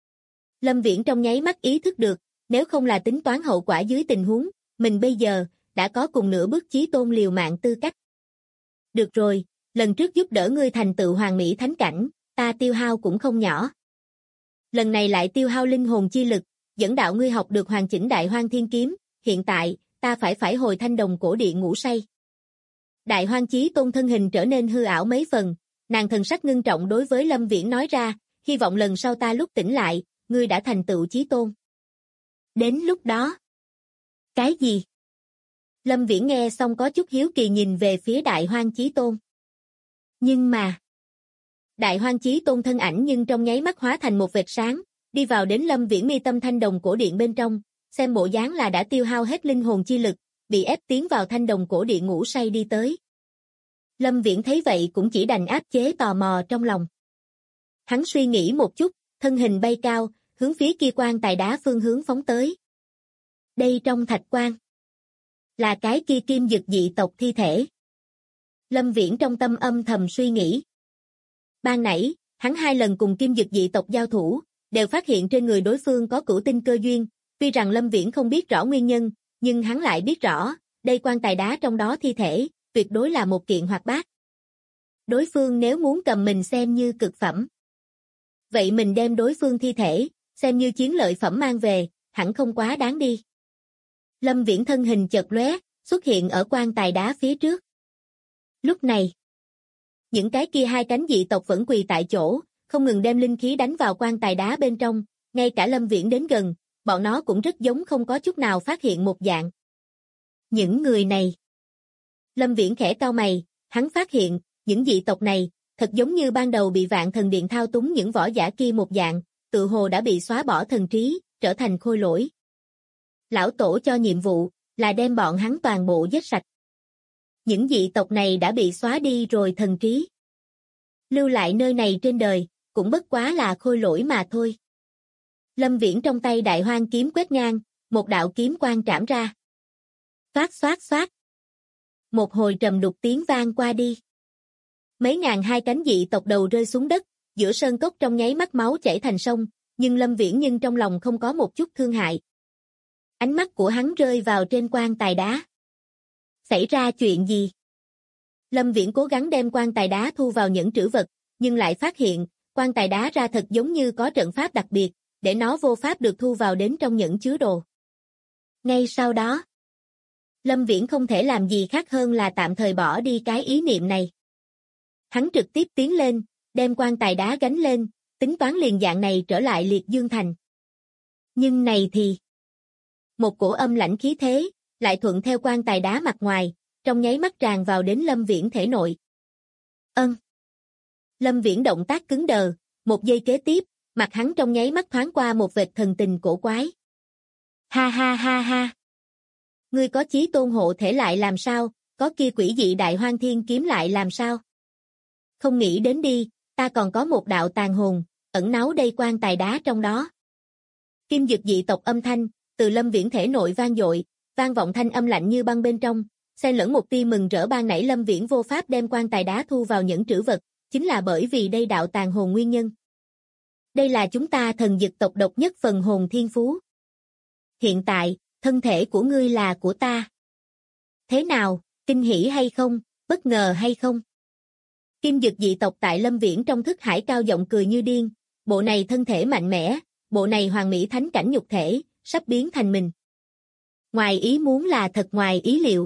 B: Lâm Viễn trong nháy mắt ý thức được, nếu không là tính toán hậu quả dưới tình huống, mình bây giờ, đã có cùng nửa bước chí tôn liều mạng tư cách. Được rồi, lần trước giúp đỡ ngươi thành tựu Hoàng Mỹ Thánh cảnh, ta tiêu hao cũng không nhỏ. Lần này lại tiêu hao linh hồn chi lực, dẫn đạo ngươi học được hoàn chỉnh Đại Hoang Thiên Kiếm, hiện tại, ta phải hồi Thanh Đồng cổ điện ngủ say. Đại Hoang Chí Tôn thân hình trở nên hư ảo mấy phần, nàng thần sắc ngưng trọng đối với Lâm Viễn nói ra, hy vọng lần sau ta lúc tỉnh lại, ngươi đã thành tựu chí tôn. Đến lúc đó. Cái gì? Lâm Viễn nghe xong có chút hiếu kỳ nhìn về phía Đại Hoang Chí Tôn. Nhưng mà, Đại Hoang Chí Tôn thân ảnh nhưng trong nháy mắt hóa thành một vệt sáng, đi vào đến Lâm Viễn mi tâm Thanh Đồng cổ điện bên trong, xem bộ dáng là đã tiêu hao hết linh hồn chi lực, bị ép tiến vào Thanh Đồng cổ điện ngủ say đi tới. Lâm Viễn thấy vậy cũng chỉ đành áp chế tò mò trong lòng. Hắn suy nghĩ một chút, thân hình bay cao, hướng phía kia quan tài đá phương hướng phóng tới. Đây trong thạch quan, là cái kia kim dực dị tộc thi thể. Lâm Viễn trong tâm âm thầm suy nghĩ. Ban nãy, hắn 2 lần cùng kim dực dị tộc giao thủ, đều phát hiện trên người đối phương có cửu tinh cơ duyên, Tuy rằng Lâm Viễn không biết rõ nguyên nhân, nhưng hắn lại biết rõ, đây quan tài đá trong đó thi thể, tuyệt đối là một kiện hoạt bát. Đối phương nếu muốn cầm mình xem như cực phẩm. Vậy mình đem đối phương thi thể, xem như chiến lợi phẩm mang về, hẳn không quá đáng đi. Lâm Viễn thân hình chợt lóe, xuất hiện ở quan tài đá phía trước. Lúc này, những cái kia hai cánh dị tộc vẫn quỳ tại chỗ, không ngừng đem linh khí đánh vào quan tài đá bên trong, ngay cả Lâm Viễn đến gần, bọn nó cũng rất giống không có chút nào phát hiện một dạng. Những người này. Lâm Viễn khẽ cau mày, hắn phát hiện, những dị tộc này, thật giống như ban đầu bị Vạn Thần Điện thao túng những võ giả kia một dạng, tự hồ đã bị xóa bỏ thần trí, trở thành khôi lỗi. Lão Tổ cho nhiệm vụ, là đem bọn hắn toàn bộ giết sạch. Những dị tộc này đã bị xóa đi rồi thần trí. Lưu lại nơi này trên đời, cũng bất quá là khôi lỗi mà thôi. Lâm Viễn trong tay Đại Hoang kiếm quét ngang, một đạo kiếm quang trảm ra. Xoát xoát xoát. Một hồi trầm đục tiếng vang qua đi. Mấy ngàn hai cánh dị tộc đầu rơi xuống đất, giữa sơn cốc trong nháy mắt máu chảy thành sông, nhưng Lâm Viễn trong lòng không có một chút thương hại. Ánh mắt của hắn rơi vào trên quan tài đá. Xảy ra chuyện gì? Lâm Viễn cố gắng đem quan tài đá thu vào nhẫn trữ vật, nhưng lại phát hiện, quan tài đá ra thật giống như có trận pháp đặc biệt, để nó vô pháp được thu vào đến trong nhẫn chứa đồ. Ngay sau đó, Lâm Viễn không thể làm gì khác hơn là tạm thời bỏ đi cái ý niệm này. Hắn trực tiếp tiến lên, đem quan tài đá gánh lên, tính toán liền dạng này trở lại Liệt Dương Thành. Nhưng này thì, một cổ âm lãnh khí thế, lại thuận theo quan tài đá mặt ngoài, trong nháy mắt tràn vào đến Lâm Viễn thể nội. Lâm Viễn động tác cứng đờ, một giây kế tiếp, mặt hắn trong nháy mắt thoáng qua một vệt thần tình cổ quái. Ha ha ha ha. Ngươi có chí tôn hộ thể lại làm sao, có kia quỷ dị Đại Hoang Thiên kiếm lại làm sao? Không nghĩ đến đi, ta còn có một đạo tàn hồn, ẩn náu đây quan tài đá trong đó. Kim dực dị tộc âm thanh, từ Lâm Viễn thể nội vang dội, vang vọng thanh âm lạnh như băng bên trong, xen lẫn một tia mừng rỡ ban nãy Lâm Viễn vô pháp đem quan tài đá thu vào nhẫn trữ vật, chính là bởi vì đây đạo tàn hồn nguyên nhân. Đây là chúng ta thần dực tộc độc nhất phần hồn thiên phú. Hiện tại, thân thể của ngươi là của ta. Thế nào, kinh hỉ hay không, bất ngờ hay không? Kim dực dị tộc tại Lâm Viễn trong thức hải cao giọng cười như điên, bộ này thân thể mạnh mẽ, bộ này hoàng mỹ thánh cảnh nhục thể, sắp biến thành mình. Ngoài ý muốn là thật ngoài ý liệu.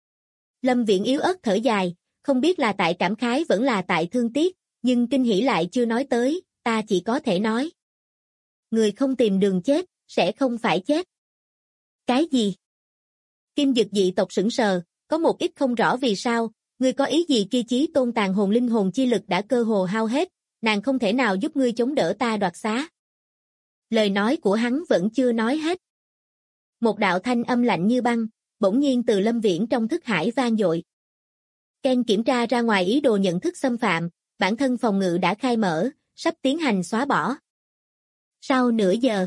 B: Lâm Viễn yếu ớt thở dài, không biết là tại cảm khái vẫn là tại thương tiếc, nhưng kinh hỉ lại chưa nói tới, ta chỉ có thể nói. Người không tìm đường chết, sẽ không phải chết. Cái gì? Kim dực dị tộc sững sờ, có một ít không rõ vì sao, ngươi có ý gì kia chí tôn tàn hồn linh hồn chi lực đã cơ hồ hao hết, nàng không thể nào giúp ngươi chống đỡ ta đoạt xá. Lời nói của hắn vẫn chưa nói hết. Một đạo thanh âm lạnh như băng, bỗng nhiên từ Lâm Viễn trong thức hải vang dội. Ken kiểm tra ra ngoài ý đồ nhận thức xâm phạm, bản thân phòng ngự đã khai mở, sắp tiến hành xóa bỏ. Sau nửa giờ,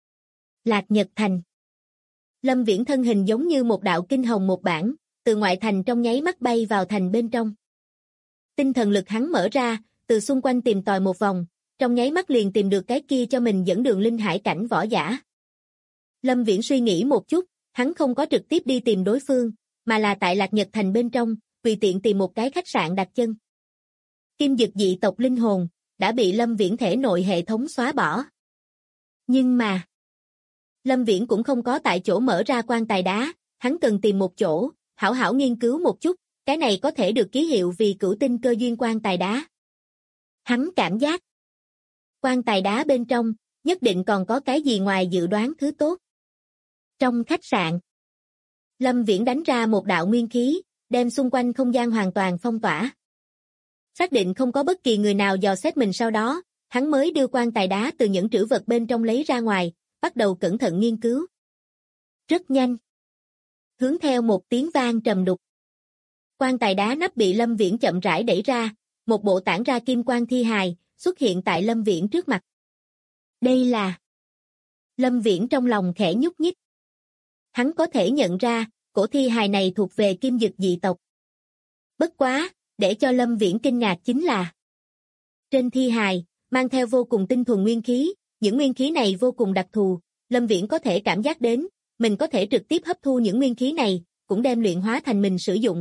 B: Lạc Nhật Thành. Lâm Viễn thân hình giống như một đạo kinh hồng một bản, từ ngoại thành trong nháy mắt bay vào thành bên trong. Tinh thần lực hắn mở ra, từ xung quanh tìm tòi một vòng, trong nháy mắt liền tìm được cái kia cho mình dẫn đường linh hải cảnh võ giả. Lâm Viễn suy nghĩ một chút, hắn không có trực tiếp đi tìm đối phương, mà là tại Lạc Nhật Thành bên trong, tùy tiện tìm một cái khách sạn đặt chân. Kim dực dị tộc linh hồn, đã bị Lâm Viễn thể nội hệ thống xóa bỏ. Nhưng mà, Lâm Viễn cũng không có tại chỗ mở ra quan tài đá, hắn cần tìm một chỗ, hảo hảo nghiên cứu một chút, cái này có thể được ký hiệu vì cửu tinh cơ duyên quan tài đá. Hắn cảm giác, quan tài đá bên trong, nhất định còn có cái gì ngoài dự đoán thứ tốt. Trong khách sạn, Lâm Viễn đánh ra một đạo nguyên khí, đem xung quanh không gian hoàn toàn phong tỏa. Xác định không có bất kỳ người nào dò xét mình sau đó, hắn mới đưa quan tài đá từ những trữ vật bên trong lấy ra ngoài, bắt đầu cẩn thận nghiên cứu. Rất nhanh. Hướng theo một tiếng vang trầm đục. Quan tài đá nắp bị Lâm Viễn chậm rãi đẩy ra, một bộ tản ra kim quang thi hài, xuất hiện tại Lâm Viễn trước mặt. Đây là... Lâm Viễn trong lòng khẽ nhúc nhích. Hắn có thể nhận ra, cổ thi hài này thuộc về kim dực dị tộc. Bất quá, để cho Lâm Viễn kinh ngạc chính là trên thi hài, mang theo vô cùng tinh thuần nguyên khí, những nguyên khí này vô cùng đặc thù, Lâm Viễn có thể cảm giác đến, mình có thể trực tiếp hấp thu những nguyên khí này, cũng đem luyện hóa thành mình sử dụng.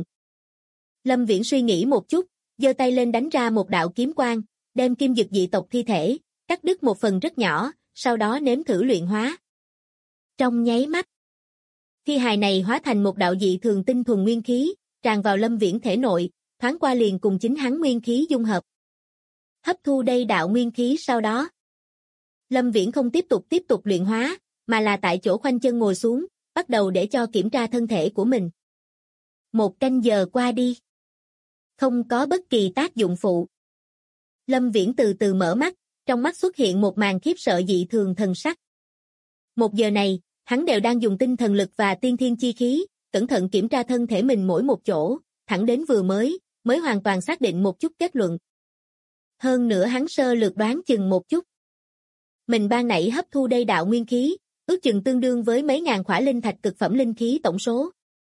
B: Lâm Viễn suy nghĩ một chút, giơ tay lên đánh ra một đạo kiếm quang, đem kim dực dị tộc thi thể, cắt đứt một phần rất nhỏ, sau đó nếm thử luyện hóa. Trong nháy mắt, thi hài này hóa thành một đạo dị thường tinh thuần nguyên khí, tràn vào Lâm Viễn thể nội, thoáng qua liền cùng chính hắn nguyên khí dung hợp. Hấp thu đây đạo nguyên khí sau đó, Lâm Viễn không tiếp tục luyện hóa, mà là tại chỗ khoanh chân ngồi xuống, bắt đầu để cho kiểm tra thân thể của mình. 1 canh giờ qua đi, không có bất kỳ tác dụng phụ. Lâm Viễn từ từ mở mắt, trong mắt xuất hiện một màn khiếp sợ dị thường thần sắc. 1 giờ này, hắn đều đang dùng tinh thần lực và tiên thiên chi khí, cẩn thận kiểm tra thân thể mình mỗi một chỗ, thẳng đến vừa mới hoàn toàn xác định một chút kết luận. Hơn nữa hắn sơ lược đoán chừng một chút. Mình ban nãy hấp thu đây đạo nguyên khí, ước chừng tương đương với mấy ngàn khỏa linh thạch cực phẩm linh khí tổng số.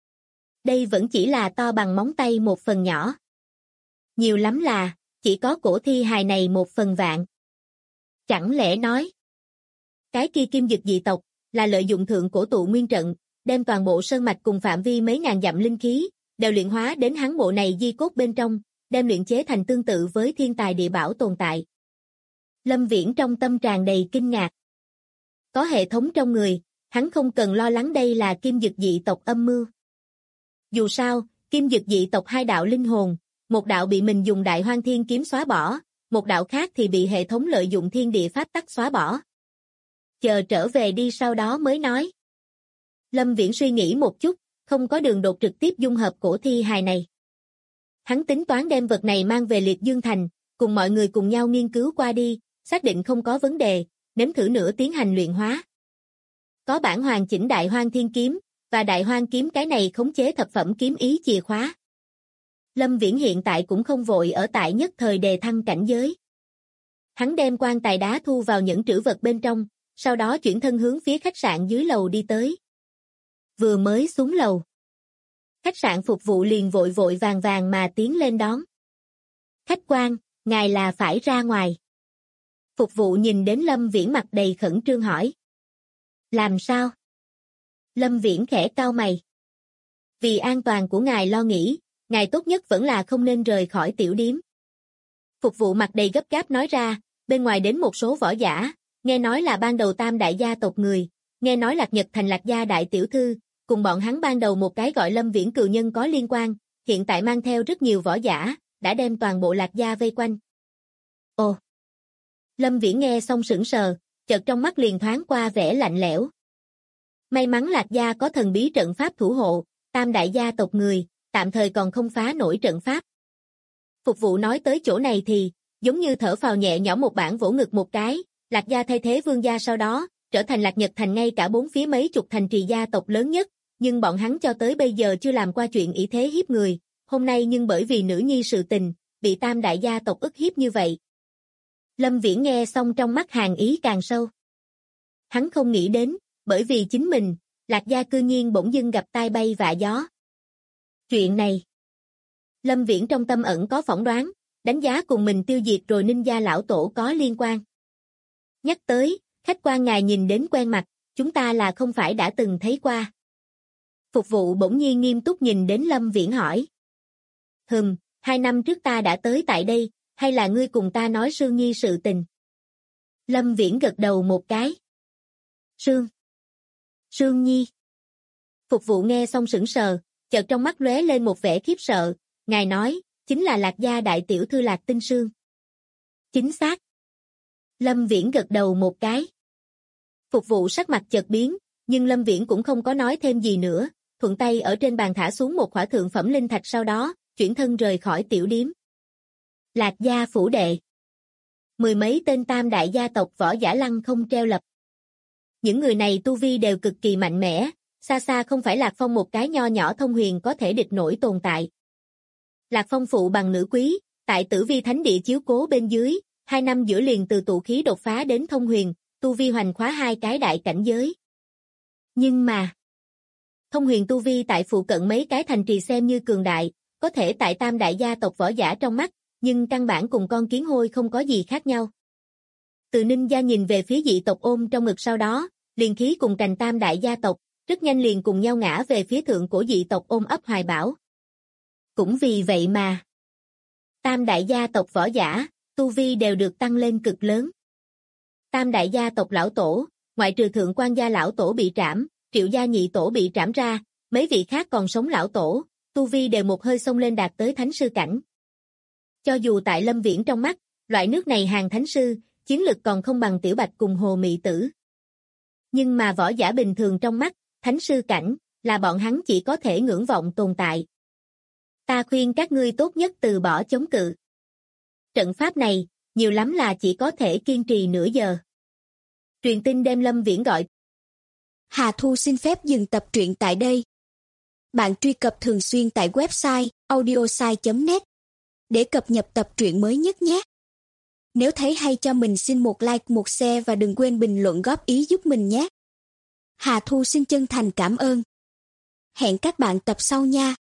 B: Đây vẫn chỉ là to bằng móng tay một phần nhỏ. Nhiều lắm là, chỉ có cổ thi hài này 1/10000. Chẳng lẽ nói, cái kia kim dực dị tộc, là lợi dụng thượng cổ tụ nguyên trận, đem toàn bộ sơn mạch cùng phạm vi mấy ngàn dặm linh khí, đều luyện hóa đến hắn bộ này di cốt bên trong, đem luyện chế thành tương tự với thiên tài địa bảo tồn tại. Lâm Viễn trong tâm tràn đầy kinh ngạc. Có hệ thống trong người, hắn không cần lo lắng đây là kim dực dị tộc âm mưu. Dù sao, kim dực dị tộc 2 đạo linh hồn, một đạo bị mình dùng Đại Hoang Thiên kiếm xóa bỏ, một đạo khác thì bị hệ thống lợi dụng thiên địa pháp tắc xóa bỏ. Chờ trở về đi sau đó mới nói. Lâm Viễn suy nghĩ một chút, không có đường đột trực tiếp dung hợp cổ thi hài này. Hắn tính toán đem vật này mang về Liệt Dương Thành, cùng mọi người cùng nhau nghiên cứu qua đi, xác định không có vấn đề, nếm thử nữa tiến hành luyện hóa. Có bản hoàn chỉnh Đại Hoang Thiên kiếm, và Đại Hoang kiếm cái này khống chế thập phẩm kiếm ý chìa khóa. Lâm Viễn hiện tại cũng không vội ở tại nhất thời đề thăng cảnh giới. Hắn đem quan tài đá thu vào những trữ vật bên trong, sau đó chuyển thân hướng phía khách sạn dưới lầu đi tới. Vừa mới xuống lầu, khách sạn phục vụ liền vội vàng mà tiến lên đón. Khách quan, ngài là phải ra ngoài. Phục vụ nhìn đến Lâm Viễn mặt đầy khẩn trương hỏi. Làm sao? Lâm Viễn khẽ cau mày. Vì an toàn của ngài lo nghĩ, ngài tốt nhất vẫn là không nên rời khỏi tiểu điếm. Phục vụ mặt đầy gấp gáp nói ra, bên ngoài đến một số võ giả, nghe nói là ban đầu Tam đại gia tộc người, nghe nói Lạc Nhật Thành Lạc gia đại tiểu thư, cùng bọn hắn ban đầu một cái gọi Lâm Viễn cừu nhân có liên quan, hiện tại mang theo rất nhiều võ giả, đã đem toàn bộ Lạc gia vây quanh. Ồ! Lâm Viễn nghe xong sững sờ, chợt trong mắt liền thoáng qua vẻ lạnh lẽo. May mắn Lạc gia có thần bí trận pháp thủ hộ, Tam đại gia tộc người, tạm thời còn không phá nổi trận pháp. Phục vụ nói tới chỗ này thì, giống như thở phào nhẹ nhõm một bản vỗ ngực một cái, Lạc gia thay thế Vương gia sau đó, trở thành Lạc Nhật Thành ngay cả 4 phía mấy chục thành trì gia tộc lớn nhất, nhưng bọn hắn cho tới bây giờ chưa làm qua chuyện ỷ thế hiếp người, hôm nay nhưng bởi vì nữ nhi sự tình, bị Tam đại gia tộc ức hiếp như vậy. Lâm Viễn nghe xong trong mắt hàn ý càng sâu. Hắn không nghĩ đến, bởi vì chính mình, Lạc gia cư nhiên bỗng dưng gặp tai bay vạ gió. Chuyện này, Lâm Viễn trong tâm ẩn có phỏng đoán, đánh giá cùng mình tiêu diệt rồi Ninh gia lão tổ có liên quan. Nhắc tới, khách quan ngài nhìn đến quen mặt, chúng ta là không phải đã từng thấy qua. Phục vụ bỗng nhiên nghiêm túc nhìn đến Lâm Viễn hỏi. 2 năm trước ta đã tới tại đây, hay là ngươi cùng ta nói Sương Nhi sự tình? Lâm Viễn gật đầu một cái. Sương Nhi. Phục vụ nghe xong sững sờ, chợt trong mắt lóe lên một vẻ khiếp sợ, ngài nói, chính là Lạc gia đại tiểu thư Lạc Tinh Sương. Chính xác. Lâm Viễn gật đầu một cái. Phục vụ sắc mặt chợt biến, nhưng Lâm Viễn cũng không có nói thêm gì nữa, thuận tay ở trên bàn thả xuống một khỏa thượng phẩm linh thạch sau đó, chuyển thân rời khỏi tiểu điếm. Lạc gia phủ đệ. 10 mấy tên Tam đại gia tộc võ giả lăng không treo lập. Những người này tu vi đều cực kỳ mạnh mẽ, xa xa không phải Lạc Phong một cái nho nhỏ thông huyền có thể địch nổi tồn tại. Lạc Phong phụ bằng nữ quý, tại Tử Vi Thánh Địa chiếu cố bên dưới, 2 năm giữa liền từ tụ khí đột phá đến thông huyền, tu vi hoành khóa 2 cái đại cảnh giới. Nhưng mà, thông huyền tu vi tại phụ cận mấy cái thành trì xem như cường đại, có thể tại Tam đại gia tộc võ giả trong mắt, nhưng căn bản cùng con kiến hôi không có gì khác nhau. Từ Ninh gia nhìn về phía dị tộc ôm trong ngực sau đó, liền khí cùng cành tam đại gia tộc, rất nhanh liền cùng nhau ngã về phía thượng cổ dị tộc ôm ấp hoài bão. Cũng vì vậy mà, tam đại gia tộc võ giả, tu vi đều được tăng lên cực lớn. Tam đại gia tộc lão tổ, ngoại trừ thượng quan gia lão tổ bị trảm, Triệu gia nhị tổ bị trảm ra, mấy vị khác còn sống lão tổ, tu vi đều một hơi xông lên đạt tới thánh sư cảnh. Cho dù tại Lâm Viễn trong mắt, loại nước này hàng thánh sư, chiến lực còn không bằng Tiểu Bạch cùng Hồ Mị Tử. Nhưng mà võ giả bình thường trong mắt, thánh sư cảnh, là bọn hắn chỉ có thể ngưỡng vọng tồn tại. Ta khuyên các ngươi tốt nhất từ bỏ chống cự. Trận pháp này, nhiều lắm là chỉ có thể kiên trì nửa giờ. Truyền tin đem Lâm Viễn gọi.
C: Hà Thu xin phép dừng tập truyện tại đây. Bạn truy cập thường xuyên tại website audiosai.net để cập nhật tập truyện mới nhất nhé. Nếu thấy hay cho mình xin một like, một share và đừng quên bình luận góp ý giúp mình nhé. Hà Thu xin chân thành cảm ơn. Hẹn các bạn tập sau nha.